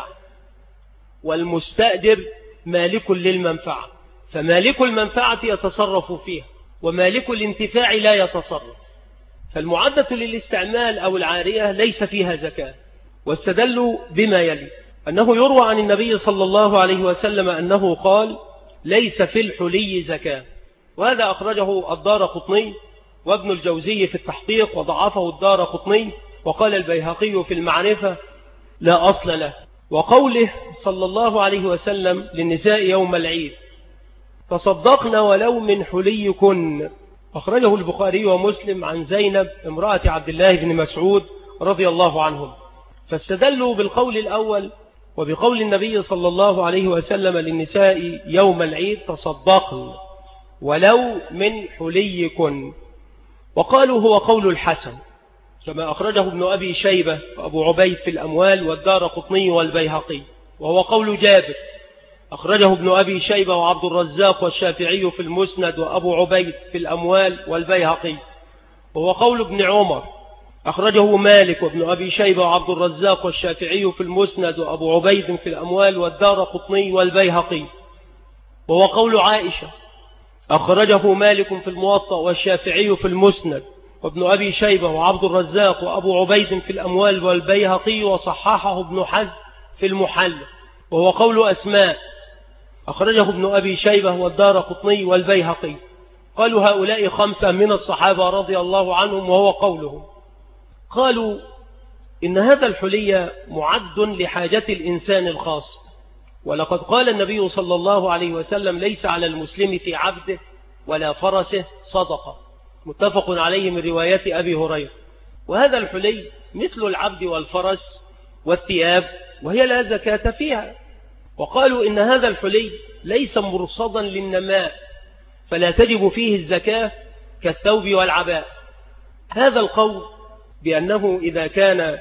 والمستأجر مالك للمنفعة، فمالك المنفعة يتصرف فيها ومالك الانتفاع لا يتصرف، فالمعدة للاستعمال أو العارية ليس فيها زكاة. واستدلوا بما يلي أنه يروى عن النبي صلى الله عليه وسلم أنه قال ليس في الحلي زكاة، وهذا أخرجه الدارقطني وابن الجوزي في التحقيق وضعفه الدارقطني، وقال البيهقي في المعرفة لا أصل له. وقوله صلى الله عليه وسلم للنساء يوم العيد تصدقن ولو من حليكن، أخرجه البخاري ومسلم عن زينب امرأة عبد الله بن مسعود رضي الله عنهم، فاستدلوا بالقول الأول وبقول النبي صلى الله عليه وسلم للنساء يوم العيد تصدقن ولو من حليكن، وقالوا هو قول الحسن كما أخرجه ابن أبي شيبة وأبو عبيد في الأموال والدارقطني والبيهقي، وهو قول جابر أخرجه ابن أبي شيبة وعبد الرزاق والشافعي في المسند وأبو عبيد في الأموال والبيهقي، وهو قول ابن عمر أخرجه مالك وابن أبي شيبة وعبد الرزاق والشافعي في المسند وأبو عبيد في الأموال والدارقطني والبيهقي، وهو قول عائشة أخرجه مالك في الموطأ والشافعي في المسند وابن أبي شيبة وعبد الرزاق وأبو عبيد في الأموال والبيهقي وصححه ابن حزم في المحل، وهو قول أسماء أخرجه ابن أبي شيبة والدارقطني والبيهقي. قالوا هؤلاء 5 من الصحابة رضي الله عنهم وهو قولهم. قالوا إن هذا الحلي معد لحاجة الإنسان الخاص، ولقد قال النبي صلى الله عليه وسلم ليس على المسلم في عبده ولا فرسه صدقة، متفق عليه من رواية أبي هريرة. وهذا الحلي مثل العبد والفرس والثياب وهي لا زكاة فيها. وقالوا إن هذا الحلي ليس مرصدا للنماء فلا تجب فيه الزكاة كالثوب والعباء. هذا القول بأنه إذا كان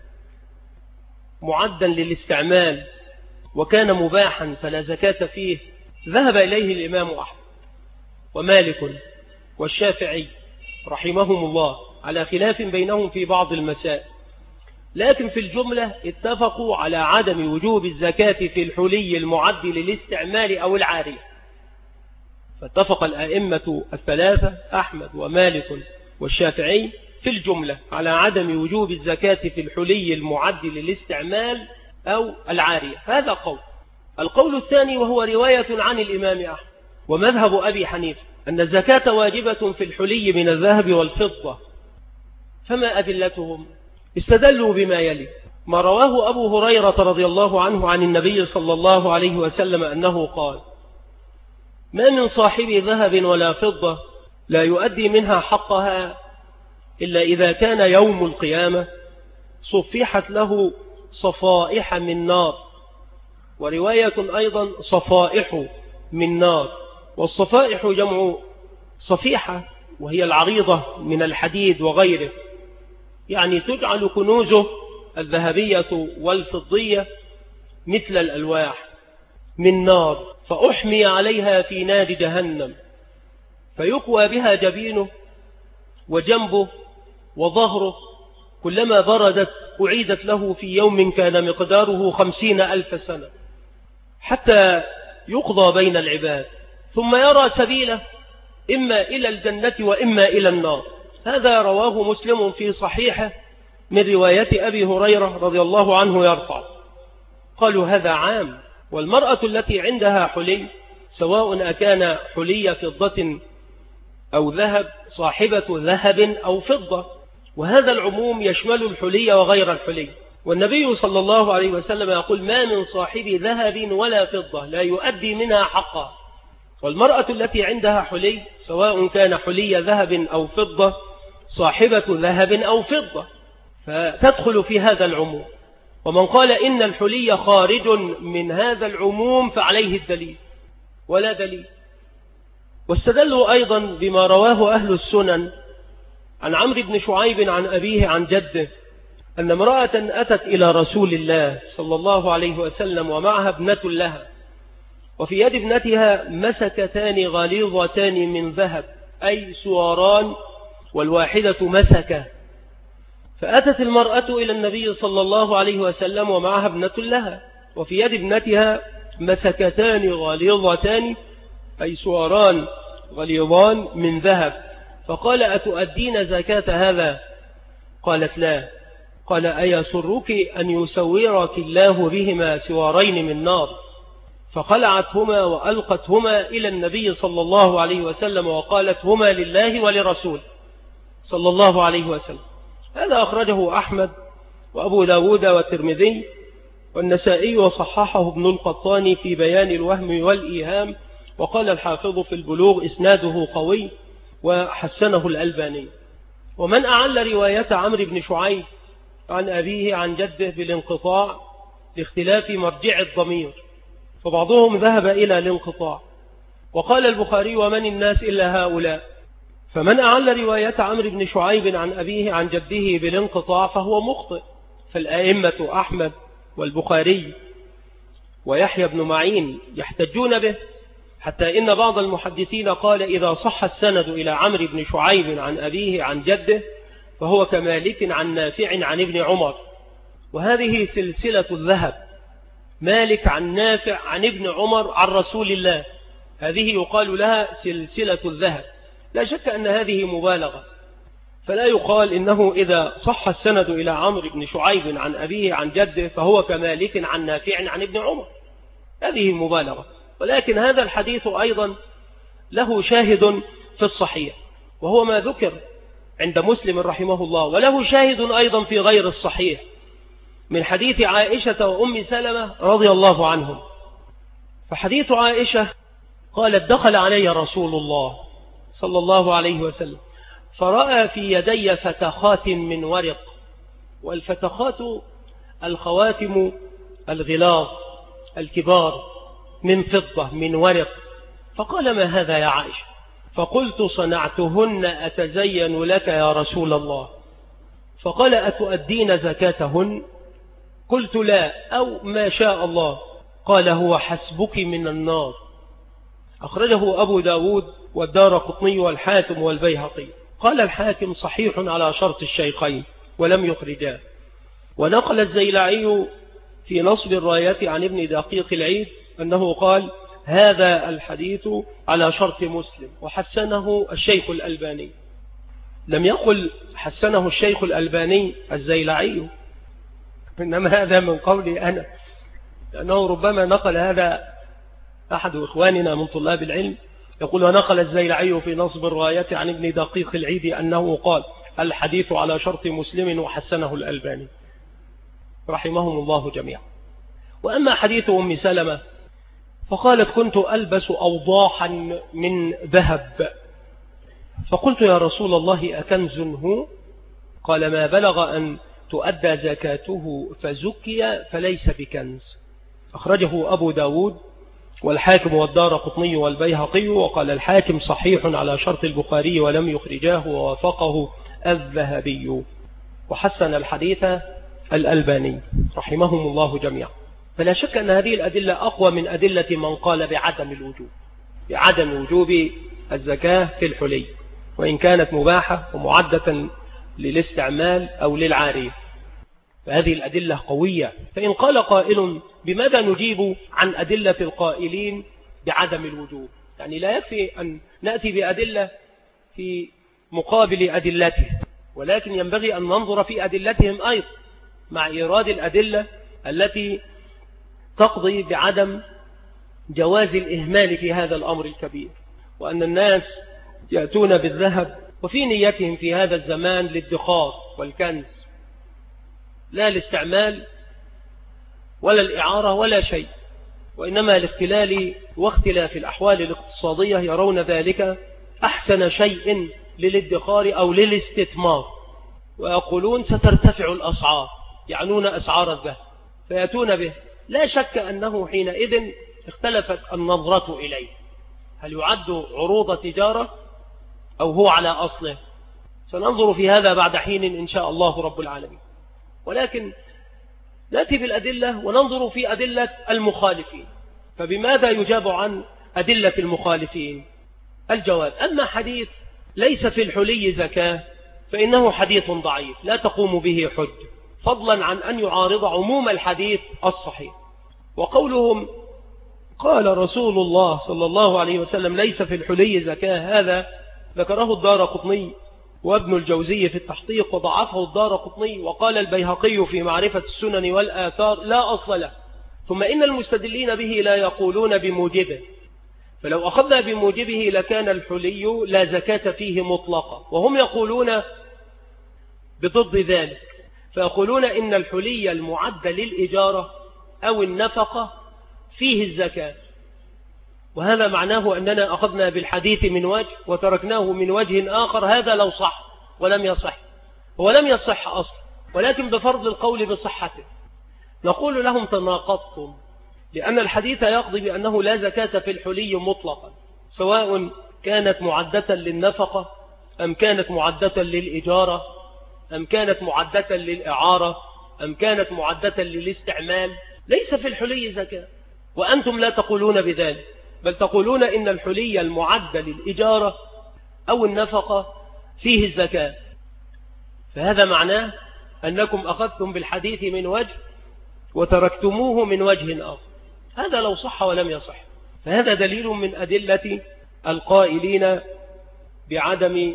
معدا للاستعمال وكان مباحا فلا زكاة فيه ذهب إليه الإمام أحمد ومالك والشافعي رحمهم الله على خلاف بينهم في بعض المسائل، لكن في الجملة اتفقوا على عدم وجوب الزكاة في الحلي المعد للاستعمال أو العارية. فاتفق الأئمة الثلاثة أحمد ومالك والشافعي في الجملة على عدم وجوب الزكاة في الحلي المعد للاستعمال أو العارية. هذا قول. القول الثاني وهو رواية عن الإمام أحمد ومذهب أبي حنيفة أن الزكاة واجبة في الحلي من الذهب والفضة. فما أدلتهم؟ استدلوا بما يلي: ما رواه أبو هريرة رضي الله عنه عن النبي صلى الله عليه وسلم أنه قال: ما من صاحب ذهب ولا فضة لا يؤدي منها حقها إلا إذا كان يوم القيامة صفحت له صفائح من نار، ورواية أيضا صفائح من نار، والصفائح جمع صفيحة وهي العريضة من الحديد وغيره، يعني تجعل كنوزه الذهبية والفضية مثل الألواح من نار، فأحمي عليها في نار جهنم، فيقوى بها جبينه وجنبه وظهره، كلما بردت أعيدت له في يوم كان مقداره 50,000 سنة، حتى يقضى بين العباد، ثم يرى سبيله إما إلى الجنة وإما إلى النار. هذا رواه مسلم في صحيحه من رواية أبي هريرة رضي الله عنه يرفع. قالوا هذا عام، والمرأة التي عندها حلي سواء أكان حلي فضة أو ذهب صاحبة ذهب أو فضة، وهذا العموم يشمل الحلي وغير الحلي. والنبي صلى الله عليه وسلم يقول: ما من صاحب ذهب ولا فضة لا يؤدي منها حقها. والمرأة التي عندها حلي سواء كان حلي ذهب أو فضة صاحبة ذهب أو فضة، فتدخل في هذا العموم. ومن قال إن الحلي خارج من هذا العموم فعليه الدليل ولا دليل. واستدلوا أيضا بما رواه أهل السنن عن عمرو بن شعيب عن أبيه عن جده أن امرأة أتت إلى رسول الله صلى الله عليه وسلم ومعها ابنة لها، وفي يد ابنتها مسكتان غليظتان من ذهب، أي سواران، والواحدة مسكة. فأتت المرأة إلى النبي صلى الله عليه وسلم ومعها ابنة لها، وفي يد ابنتها مسكتان غليظتان، أي سواران غليظان من ذهب، فقال: أتؤدين زكاة هذا؟ قالت: لا. قال: أيسرك أن يسورك الله بهما سوارين من نار؟ فخلعتهما وألقتهما إلى النبي صلى الله عليه وسلم وقالت: هما لله ولرسول صلى الله عليه وسلم. هذا أخرجه أحمد وأبو داود والترمذي والنسائي، وصححه ابن القطان في بيان الوهم والإيهام، وقال الحافظ في البلوغ: إسناده قوي، وحسنه الألباني. ومن أعل رواية عمرو بن شعيب عن أبيه عن جده بالانقطاع لاختلاف مرجع الضمير، فبعضهم ذهب إلى الانقطاع. وقال البخاري: ومن الناس إلا هؤلاء. فمن أعل رواية عمرو بن شعيب عن أبيه عن جده بالانقطاع فهو مخطئ. فالآئمة أحمد والبخاري ويحيى بن معين يحتجون به، حتى إن بعض المحدثين قال: إذا صح السند إلى عمرو بن شعيب عن أبيه عن جده فهو كمالك عن نافع عن ابن عمر، وهذه سلسلة الذهب، مالك عن نافع عن ابن عمر عن رسول الله، هذه يقال لها سلسلة الذهب. لا شك أن هذه مبالغة، فلا يقال إنه إذا صح السند إلى عمرو بن شعيب عن أبيه عن جده فهو كمالك عن نافع عن ابن عمر، هذه مبالغة. ولكن هذا الحديث أيضا له شاهد في الصحيح، وهو ما ذكر عند مسلم رحمه الله، وله شاهد أيضا في غير الصحيح من حديث عائشة وأم سلمة رضي الله عنهم. فحديث عائشة قالت: دخل علي رسول الله صلى الله عليه وسلم فرأى في يدي فتخات من ورق، والفتخات الخواتم الغلاظ الكبار من فضة من ورق. فقال: ما هذا يا عائشة؟ فقلت: صنعتهن أتزين لك يا رسول الله. فقال: أتؤدين زكاتهن؟ قلت: لا، أو ما شاء الله. قال: هو حسبك من النار. أخرجه أبو داود والدارقطني والحاكم والبيهقي. قال الحاكم: صحيح على شرط الشيخين ولم يخرجاه. ونقل الزيلعي في نصب الرايات عن ابن دقيق العيد أنه قال: هذا الحديث على شرط مسلم، وحسنه الشيخ الألباني. لم يقل حسنه الشيخ الألباني الزيلعي، إنما هذا من قولي أنا. لأنه ربما نقل هذا أحد إخواننا من طلاب العلم، يقول: ونقل الزيلعي في نصب الراية عن ابن دقيق العيد أنه قال: الحديث على شرط مسلم وحسنه الألباني، رحمهم الله جميعا. وأما حديث أم سلمة فقالت: كنت ألبس أوضاحا من ذهب، فقلت: يا رسول الله أكنز هو؟ قال: ما بلغ أن تؤدى زكاته فزكي فليس بكنز. أخرجه أبو داود والحاكم والدارقطني والبيهقي، وقال الحاكم صحيح على شرط البخاري ولم يخرجاه، ووافقه الذهبي، وحسن الحديث الألباني رحمهم الله جميعا. فلا شك أن هذه الأدلة أقوى من أدلة من قال بعدم وجوب الزكاة في الحلي، وإن كانت مباحة ومعدة للاستعمال أو للعارية، فهذه الأدلة قوية. فإن قال قائل: بماذا نجيب عن أدلة القائلين بعدم الوجوب؟ يعني لا يكفي أن نأتي بأدلة في مقابل أدلته، ولكن ينبغي أن ننظر في أدلتهم أيضا مع إيراد الأدلة التي تقضي بعدم جواز الإهمال في هذا الأمر الكبير، وأن الناس يأتون بالذهب وفي نيتهم في هذا الزمان للادخار والكنز، لا الاستعمال ولا الإعارة ولا شيء، وإنما الاختلال واختلاف الأحوال الاقتصادية يرون ذلك أحسن شيء للادخار أو للاستثمار، ويقولون سترتفع الأسعار، يعنون أسعار الذهب، فيأتون به. لا شك أنه حينئذ اختلفت النظرة إليه، هل يعد عروض تجارة أو هو على أصله؟ سننظر في هذا بعد حين إن شاء الله رب العالمين. ولكن نأتي بالأدلة وننظر في أدلة المخالفين. فبماذا يجاب عن أدلة المخالفين؟ الجواب: أما حديث ليس في الحلي زكاة فإنه حديث ضعيف لا تقوم به حج، فضلا عن أن يعارض عموم الحديث الصحيح. وقولهم قال رسول الله صلى الله عليه وسلم ليس في الحلي زكاة، هذا ذكره الدارقطني وابن الجوزي في التحقيق، وضعفه الدارقطني، وقال البيهقي في معرفة السنن والآثار لا أصل له. ثم إن المستدلين به لا يقولون بموجبه، فلو أخذنا بموجبه لكان الحلي لا زكاة فيه مطلقا، وهم يقولون بضد ذلك، فيقولون إن الحلي المعد للإجارة أو النفقة فيه الزكاة، وهذا معناه أننا أخذنا بالحديث من وجه وتركناه من وجه آخر. هذا لو صح ولم يصح، هو لم يصح أصلا، ولكن بفرض القول بصحته نقول لهم تناقضتم، لأن الحديث يقضي بأنه لا زكاة في الحلي مطلقا، سواء كانت معدة للنفقة أم كانت معدة للإجارة أم كانت معدة للإعارة أم كانت معدة للاستعمال، ليس في الحلي زكاة. وأنتم لا تقولون بذلك، بل تقولون إن الحلي المعد للإجارة أو النفقة فيه الزكاة. فهذا معناه أنكم أخذتم بالحديث من وجه وتركتموه من وجه آخر، هذا لو صح ولم يصح. فهذا دليل من أدلة القائلين بعدم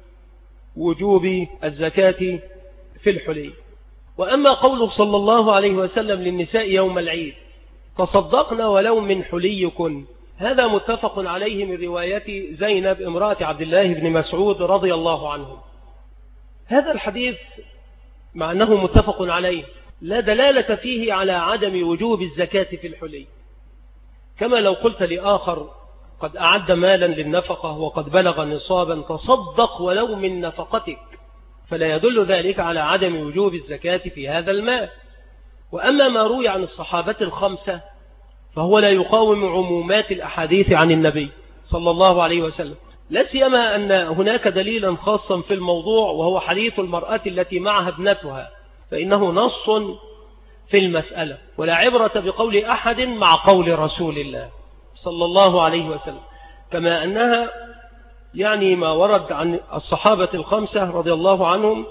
وجوب الزكاة في الحلي. وأما قوله صلى الله عليه وسلم للنساء يوم العيد تصدقنا ولو من حليكن، هذا متفق عليه من رواية زينب امرأة عبد الله بن مسعود رضي الله عنه. هذا الحديث مع أنه متفق عليه لا دلالة فيه على عدم وجوب الزكاة في الحلي، كما لو قلت لآخر قد أعد مالا للنفقة وقد بلغ نصابا تصدق ولو من نفقتك، فلا يدل ذلك على عدم وجوب الزكاة في هذا المال. وأما ما روي عن الصحابة الخمسة فهو لا يقاوم عمومات الأحاديث عن النبي صلى الله عليه وسلم، لا سيما أن هناك دليلا خاصا في الموضوع، وهو حديث المرأة التي معها ابنتها، فإنه نص في المسألة، ولا عبرة بقول أحد مع قول رسول الله صلى الله عليه وسلم، كما أنها يعني ما ورد عن الصحابة الخمسة رضي الله عنهم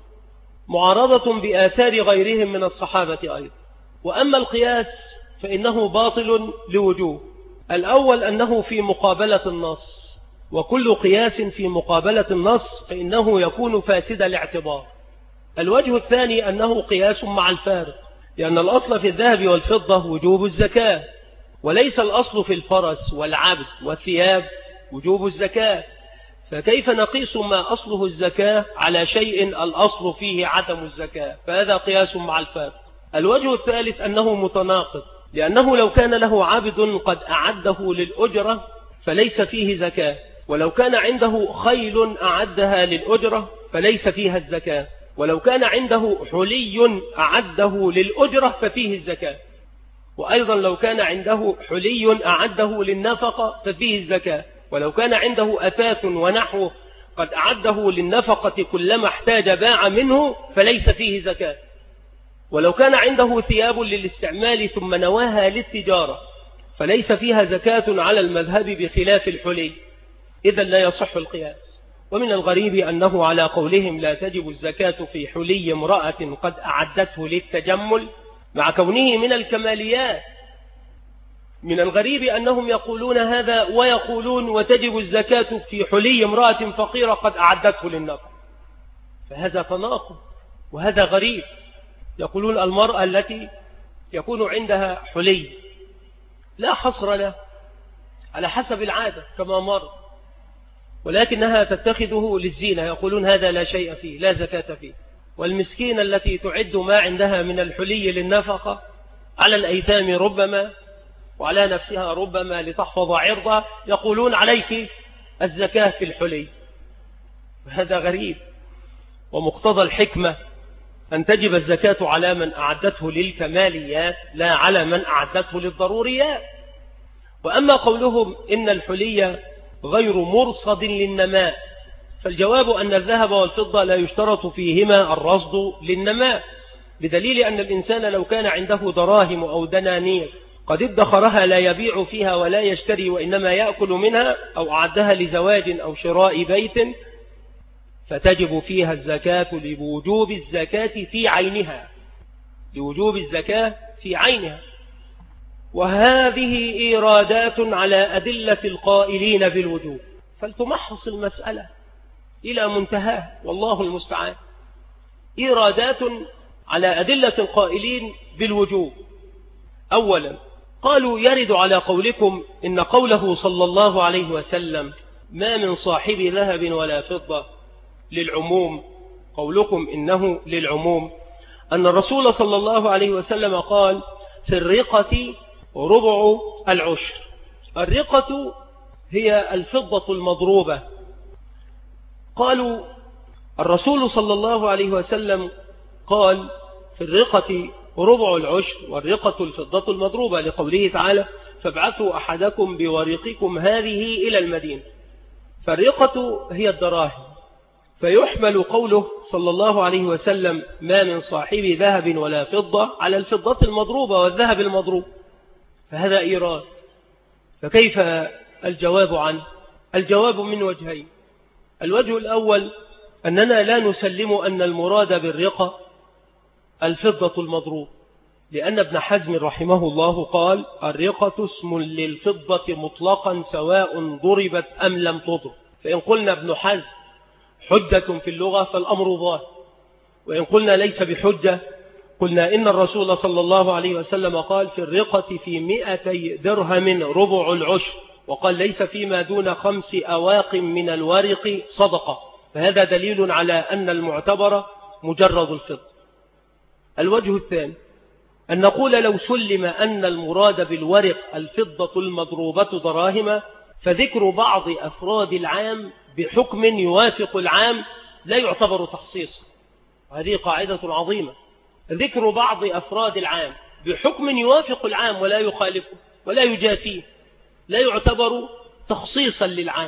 معارضة بآثار غيرهم من الصحابة أيضا. وأما القياس فإنه باطل لوجوه: الأول أنه في مقابلة النص، وكل قياس في مقابلة النص فإنه يكون فاسد الاعتبار. الوجه الثاني أنه قياس مع الفارق، لأن الأصل في الذهب والفضة وجوب الزكاة، وليس الأصل في الفرس والعبد والثياب وجوب الزكاة، فكيف نقيس ما أصله الزكاة على شيء الأصل فيه عدم الزكاة؟ فهذا قياس مع الفارق. الوجه الثالث أنه متناقض، لأنه لو كان له عبد قد أعده للأجرة فليس فيه زكاة، ولو كان عنده خيل أعدها للأجرة فليس فيها الزكاة، ولو كان عنده حلي أعده للأجرة ففيه الزكاة، وأيضا لو كان عنده حلي أعده للنفقة ففيه الزكاة، ولو كان عنده أثاث ونحوه قد أعده للنفقة كلما احتاج باع منه فليس فيه زكاة، ولو كان عنده ثياب للاستعمال ثم نواها للتجارة فليس فيها زكاة على المذهب بخلاف الحلي، إذا لا يصح القياس. ومن الغريب أنه على قولهم لا تجب الزكاة في حلي امرأة قد أعدته للتجمل مع كونه من الكماليات، من الغريب أنهم يقولون هذا ويقولون وتجب الزكاة في حلي امرأة فقيرة قد أعدته للنفقة، فهذا تناقض وهذا غريب. يقولون المرأة التي يكون عندها حلي لا حصر له على حسب العادة كما مر، ولكنها تتخذه للزينة، يقولون هذا لا شيء فيه لا زكاة فيه. والمسكينة التي تعد ما عندها من الحلي للنفقة على الأيتام ربما وعلى نفسها ربما لتحفظ عرضها، يقولون عليك الزكاة في الحلي. هذا غريب، ومقتضى الحكمة أن تجب الزكاة على من أعدته للكماليات لا على من أعدته للضروريات. وأما قولهم إن الحلي غير مرصد للنماء، فالجواب أن الذهب والفضة لا يشترط فيهما الرصد للنماء، بدليل أن الإنسان لو كان عنده دراهم أو دنانير قد ادخرها لا يبيع فيها ولا يشتري وإنما يأكل منها، أو أعدها لزواج أو شراء بيت، فتجب فيها الزكاة لوجوب الزكاة في عينها، لوجوب الزكاة في عينها. وهذه إيرادات على أدلة القائلين بالوجوب، فلتمحص المسألة إلى منتهاه والله المستعان. إيرادات على أدلة القائلين بالوجوب. أولا قالوا يرد على قولكم إن قوله صلى الله عليه وسلم ما من صاحب ذهب ولا فضة للعموم، قولكم إنه للعموم، أن الرسول صلى الله عليه وسلم قال في الرقة ربع العشر. الرقة هي الفضة المضروبة. قالوا الرسول صلى الله عليه وسلم قال في الرقة ربع العشر والرقة الفضة المضروبة، لقوله تعالى فابعثوا أحدكم بورقكم هذه إلى المدينة. فالرقة هي الدراهم، فيحمل قوله صلى الله عليه وسلم ما من صاحب ذهب ولا فضة على الفضة المضروبة والذهب المضروب، فهذا إيراد. فكيف الجواب عنه؟ الجواب من وجهين. الوجه الأول أننا لا نسلم أن المراد بالرقة الفضة المضروب، لأن ابن حزم رحمه الله قال الرقة اسم للفضة مطلقا سواء ضربت أم لم تضرب. فإن قلنا ابن حزم حجة في اللغة فالأمر ظاهر، وإن قلنا ليس بحجة قلنا إن الرسول صلى الله عليه وسلم قال في الرقة في 200 درهم ربع العشر، وقال ليس فيما دون 5 أواق من الورق صدقة، فهذا دليل على أن المعتبر مجرد الفضة. الوجه الثاني أن نقول لو سلم أن المراد بالورق الفضة المضروبة دراهم، فذكر بعض أفراد العام بحكم يوافق العام لا يعتبر تخصيصا. هذه قاعدة عظيمة، ذكر بعض أفراد العام بحكم يوافق العام ولا يخالفه ولا يجافيه لا يعتبر تخصيصا للعام،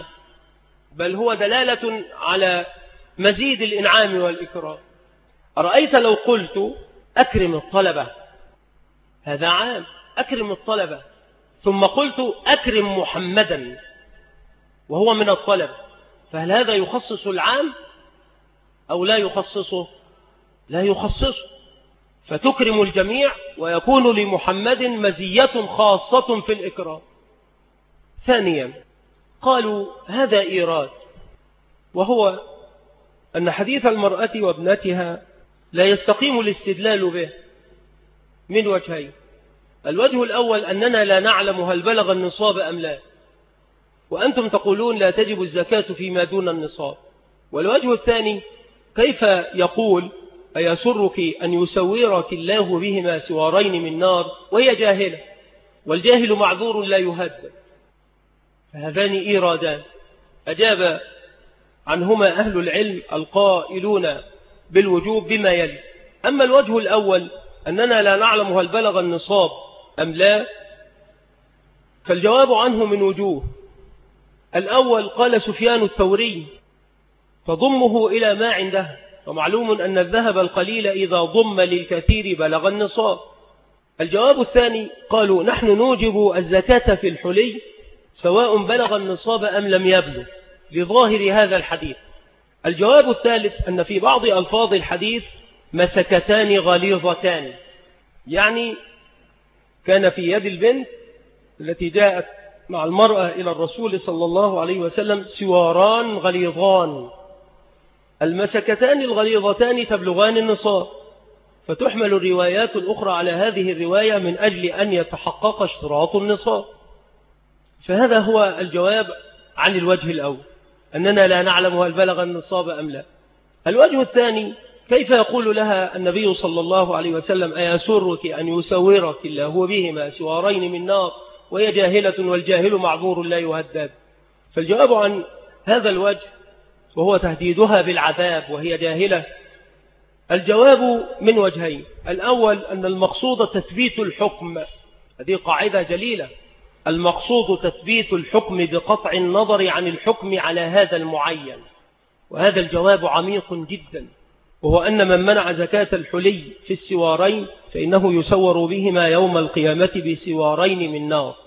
بل هو دلالة على مزيد الإنعام والإكرام. أرأيت لو قلت أكرم الطلبة، هذا عام أكرم الطلبة، ثم قلت أكرم محمدا وهو من الطلبة، فهل هذا يخصص العام أو لا يخصصه؟ لا يخصصه، فتكرم الجميع ويكون لمحمد مزية خاصة في الإكرام. ثانيا قالوا هذا إيراد، وهو أن حديث المرأة وابنتها لا يستقيم الاستدلال به، من وجهين. الوجه الأول أننا لا نعلم هل بلغ النصاب أم لا، وأنتم تقولون لا تجب الزكاة فيما دون النصاب. والوجه الثاني كيف يقول أيسرك أن يسورك الله بهما سوارين من نار وهي جاهلة، والجاهل معذور لا يهدد. فهذان إيرادان أجاب عنهما أهل العلم القائلون بالوجوب بما يلي. أما الوجه الأول أننا لا نعلم هل بلغ النصاب أم لا، فالجواب عنه من وجوه. الأول قال سفيان الثوري تضمه إلى ما عنده، ومعلوم أن الذهب القليل إذا ضم للكثير بلغ النصاب. الجواب الثاني قالوا نحن نوجب الزكاة في الحلي سواء بلغ النصاب أم لم يبلغ لظاهر هذا الحديث. الجواب الثالث أن في بعض ألفاظ الحديث مسكتان غليظتان، يعني كان في يد البنت التي جاءت مع المرأة إلى الرسول صلى الله عليه وسلم سواران غليظان. المسكتان الغليظتان تبلغان النصاب، فتحمل الروايات الأخرى على هذه الرواية من أجل أن يتحقق اشتراط النصاب. فهذا هو الجواب عن الوجه الأول، أننا لا نعلم هل بلغ النصاب أم لا. الوجه الثاني كيف يقول لها النبي صلى الله عليه وسلم أيسرك أن يسورك الله بهما سوارين من نار وهي جاهلة والجاهل معذور لا يهدد. فالجواب عن هذا الوجه وهو تهديدها بالعذاب وهي جاهلة، الجواب من وجهين. الأول أن المقصود تثبيت الحكم، هذه قاعدة جليلة، المقصود تثبيت الحكم بقطع النظر عن الحكم على هذا المعين، وهذا الجواب عميق جدا، وهو أن من منع زكاة الحلي في السوارين فإنه يسور بهما يوم القيامة بسوارين من نار.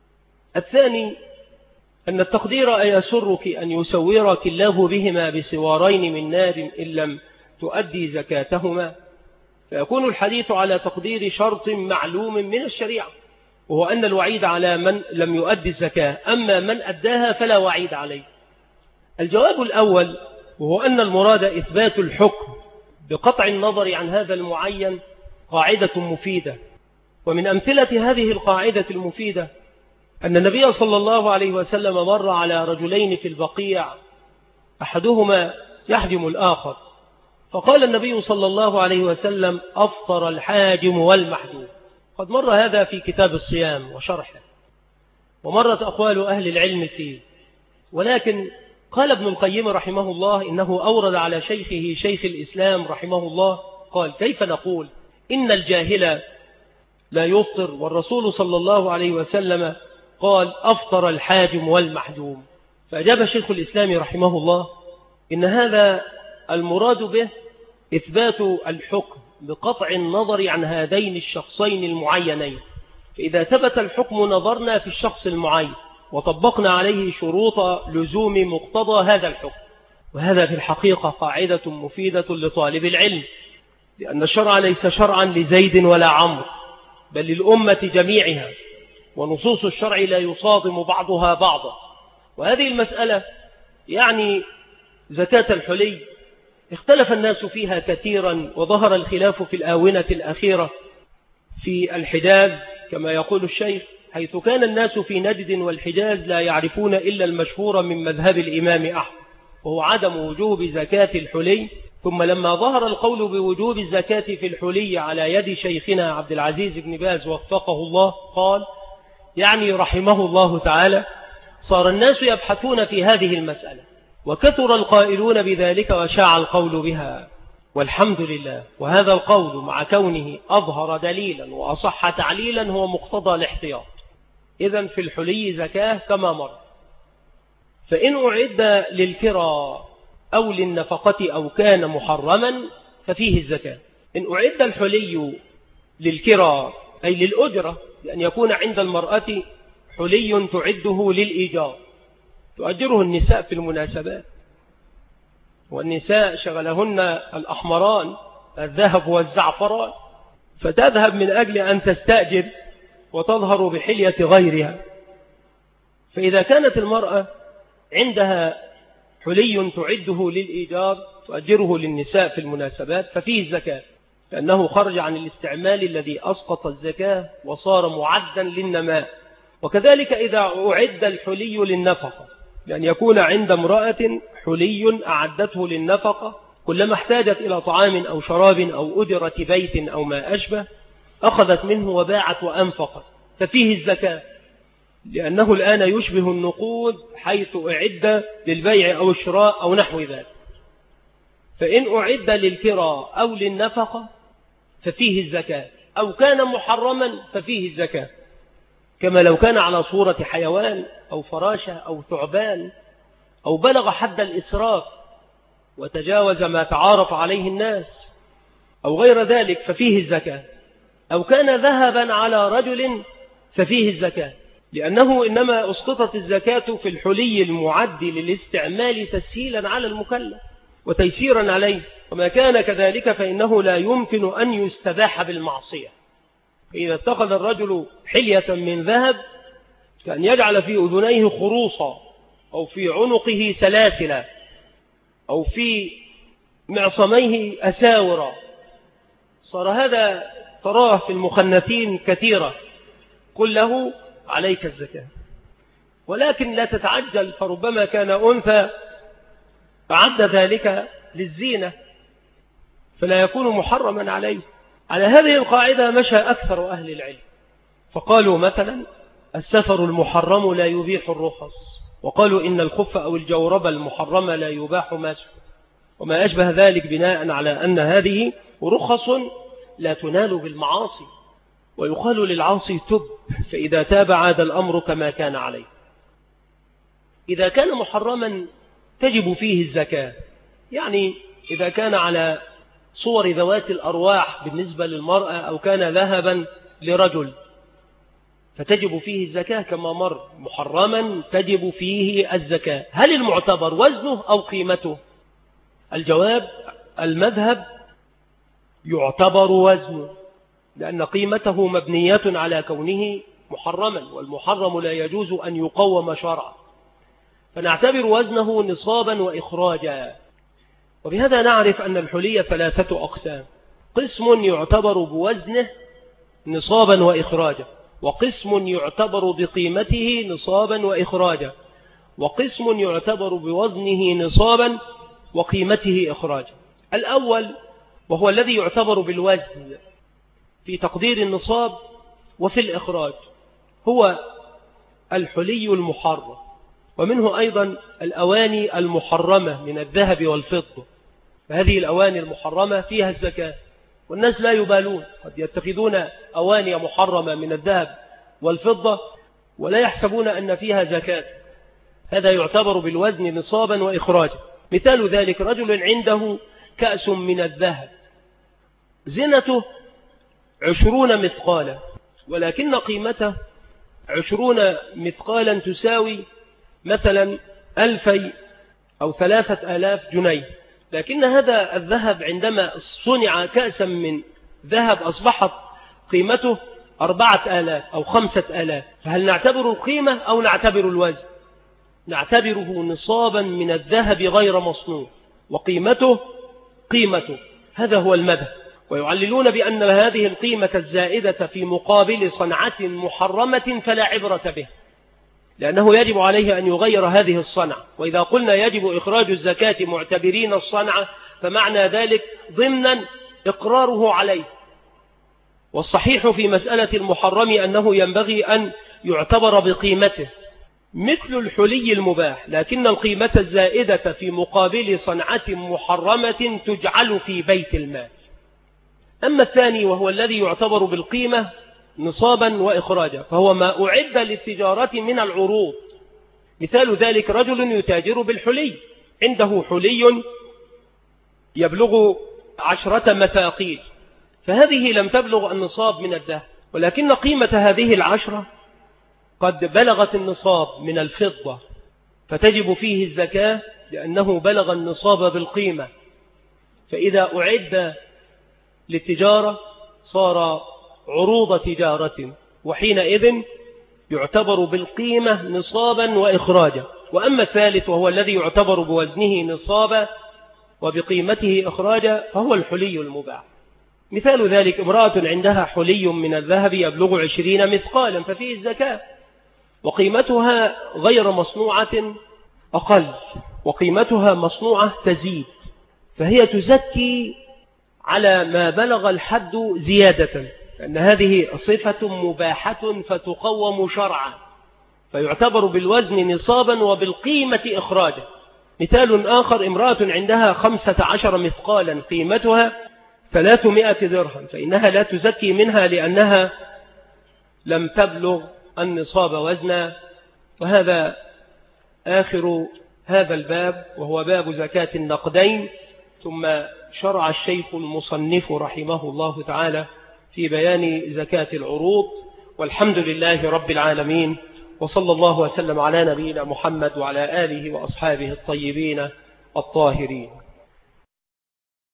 الثاني أن التقدير أيسرك أن يسورك الله بهما بسوارين من نار إن لم تؤدي زكاتهما، فيكون الحديث على تقدير شرط معلوم من الشريعة، وهو أن الوعيد على من لم يؤدي الزكاة، أما من أداها فلا وعيد عليه. الجواب الأول وهو أن المراد إثبات الحكم بقطع النظر عن هذا المعين قاعدة مفيدة، ومن أمثلة هذه القاعدة المفيدة أن النبي صلى الله عليه وسلم مر على رجلين في البقيع أحدهما يحجم الآخر، فقال النبي صلى الله عليه وسلم أفطر الحاجم والمحجوم. قد مر هذا في كتاب الصيام وشرحه، ومرت أقوال أهل العلم فيه، ولكن قال ابن القيم رحمه الله إنه أورد على شيخه شيخ الإسلام رحمه الله قال كيف نقول إن الجاهل لا يفطر والرسول صلى الله عليه وسلم قال أفطر الحاجم والمحجوم؟ فأجاب شيخ الإسلام رحمه الله إن هذا المراد به إثبات الحكم بقطع النظر عن هذين الشخصين المعينين، فإذا ثبت الحكم نظرنا في الشخص المعين وطبقنا عليه شروط لزوم مقتضى هذا الحكم. وهذا في الحقيقة قاعدة مفيدة لطالب العلم، لأن الشرع ليس شرعا لزيد ولا عمرو بل للأمة جميعها، ونصوص الشرع لا يصادم بعضها بعضا. وهذه المسألة يعني زكاة الحلي اختلف الناس فيها كثيرا، وظهر الخلاف في الآونة الأخيرة في الحجاز كما يقول الشيخ، حيث كان الناس في نجد والحجاز لا يعرفون إلا المشهور من مذهب الإمام أحمد، وهو عدم وجوب زكاة الحلي. ثم لما ظهر القول بوجوب الزكاة في الحلي على يد شيخنا عبد العزيز بن باز وفقه الله قال يعني رحمه الله تعالى صار الناس يبحثون في هذه المسألة، وكثر القائلون بذلك وشاع القول بها، والحمد لله. وهذا القول مع كونه أظهر دليلا وأصح تعليلا هو مقتضى الاحتياط. إذن في الحلي زكاة كما مر. فإن أعد للكرى أو للنفقة أو كان محرما ففيه الزكاة. إن أعد الحلي للكرى أي للأجرة، لأن يكون عند المرأة حلي تعده للإيجار، تؤجره النساء في المناسبات، والنساء شغلهن الأحمران الذهب والزعفران، فتذهب من أجل أن تستأجر وتظهر بحلية غيرها. فإذا كانت المرأة عندها حلي تعده للإيجار تؤجره للنساء في المناسبات ففيه الزكاة. لأنه خرج عن الاستعمال الذي أسقط الزكاة وصار معدا للنماء. وكذلك إذا أعد الحلي للنفقة، لأن يكون عند امرأة حلي أعدته للنفقة، كلما احتاجت إلى طعام أو شراب أو أجرة بيت أو ما أشبه أخذت منه وباعت وأنفقت، ففيه الزكاة، لأنه الآن يشبه النقود حيث أعد للبيع أو الشراء أو نحو ذلك. فإن أعد للكراء أو للنفقة ففيه الزكاة، أو كان محرما ففيه الزكاة، كما لو كان على صورة حيوان أو فراشة أو ثعبان أو بلغ حد الإسراف وتجاوز ما تعارف عليه الناس أو غير ذلك ففيه الزكاة، أو كان ذهبا على رجل ففيه الزكاة، لأنه إنما أسقطت الزكاة في الحلي المعد للاستعمال تسهيلا على المكلف وتيسيرا عليه، وما كان كذلك فإنه لا يمكن أن يستباح بالمعصية. إذا اتخذ الرجل حلية من ذهب كأن يجعل في أذنيه خروصا أو في عنقه سلاسلا أو في معصميه أساورا، صار هذا تراه في المخنثين كثيرا، قل له عليك الزكاة. ولكن لا تتعجل، فربما كان أنثى أعد ذلك للزينة فلا يكون محرما عليه. على هذه القاعدة مشى أكثر أهل العلم، فقالوا مثلا السفر المحرم لا يبيح الرخص، وقالوا إن الخف أو الجورب المحرمة لا يباح ماسه، وما أشبه ذلك، بناء على أن هذه رخص لا تنال بالمعاصي، ويقال للعاصي تب، فإذا تاب عاد الأمر كما كان عليه. إذا كان محرما تجب فيه الزكاة، يعني إذا كان على صور ذوات الأرواح بالنسبة للمرأة أو كان ذهبا لرجل فتجب فيه الزكاة كما مر، محرما تجب فيه الزكاة. هل المعتبر وزنه أو قيمته؟ الجواب المذهب يعتبر وزنه، لأن قيمته مبنية على كونه محرما، والمحرم لا يجوز أن يقوم شرعا، فنعتبر وزنه نصابا وإخراجا. وبهذا نعرف أن الحلي ثلاثة أقسام: قسم يعتبر بوزنه نصابا وإخراجا، وقسم يعتبر بقيمته نصابا وإخراجا، وقسم يعتبر بوزنه نصابا وقيمته إخراجا. الأول وهو الذي يعتبر بالوزن في تقدير النصاب وفي الإخراج هو الحلي المحرم، ومنه أيضا الأواني المحرمة من الذهب والفضة، فهذه الأواني المحرمة فيها الزكاة، والناس لا يبالون، قد يتخذون أواني محرمة من الذهب والفضة ولا يحسبون أن فيها زكاة، هذا يعتبر بالوزن نصابا وإخراجا. مثال ذلك رجل عنده كأس من الذهب زنته 20 مثقالا، ولكن قيمته 20 مثقالا تساوي مثلا 2000 أو 3000 جنيه، لكن هذا الذهب عندما صنع كأسا من ذهب أصبحت قيمته 4000 أو 5000، فهل نعتبر القيمة أو نعتبر الوزن؟ نعتبره نصابا من الذهب غير مصنوع، وقيمته قيمته، هذا هو المذهب. ويعللون بأن هذه القيمة الزائدة في مقابل صنعة محرمة فلا عبرة به، لأنه يجب عليه أن يغير هذه الصنعة. وإذا قلنا يجب إخراج الزكاة معتبرين الصنعة فمعنى ذلك ضمنا إقراره عليه. والصحيح في مسألة المحرم أنه ينبغي أن يعتبر بقيمته مثل الحلي المباح، لكن القيمة الزائدة في مقابل صنعة محرمة تجعل في بيت المال. أما الثاني وهو الذي يعتبر بالقيمة نصابا وإخراجا فهو ما أعد للتجارة من العروض. مثال ذلك رجل يتاجر بالحلي، عنده حلي يبلغ 10 مثاقيل، فهذه لم تبلغ النصاب من الذهب، ولكن قيمة هذه 10 قد بلغت النصاب من الفضة، فتجب فيه الزكاة لأنه بلغ النصاب بالقيمة، فإذا أعد للتجارة صار عروض تجارة، وحينئذ يعتبر بالقيمة نصابا وإخراجا. وأما الثالث وهو الذي يعتبر بوزنه نصابا وبقيمته إخراجا فهو الحلي المباح. مثال ذلك امرأة عندها حلي من الذهب يبلغ 20 مثقالا ففيه الزكاة، وقيمتها غير مصنوعة أقل، وقيمتها مصنوعة تزيد، فهي تزكي على ما بلغ الحد زيادة، لأن هذه صفة مباحة فتقوم شرعا، فيعتبر بالوزن نصابا وبالقيمة إخراجا. مثال آخر امرأة عندها 15 مثقالا قيمتها 300 درهم، فإنها لا تزكي منها لأنها لم تبلغ النصاب وزنا. وهذا آخر هذا الباب، وهو باب زكاة النقدين. ثم شرع الشيخ المصنف رحمه الله تعالى في بيان زكاة العروض. والحمد لله رب العالمين، وصلى الله وسلم على نبينا محمد وعلى آله وأصحابه الطيبين الطاهرين.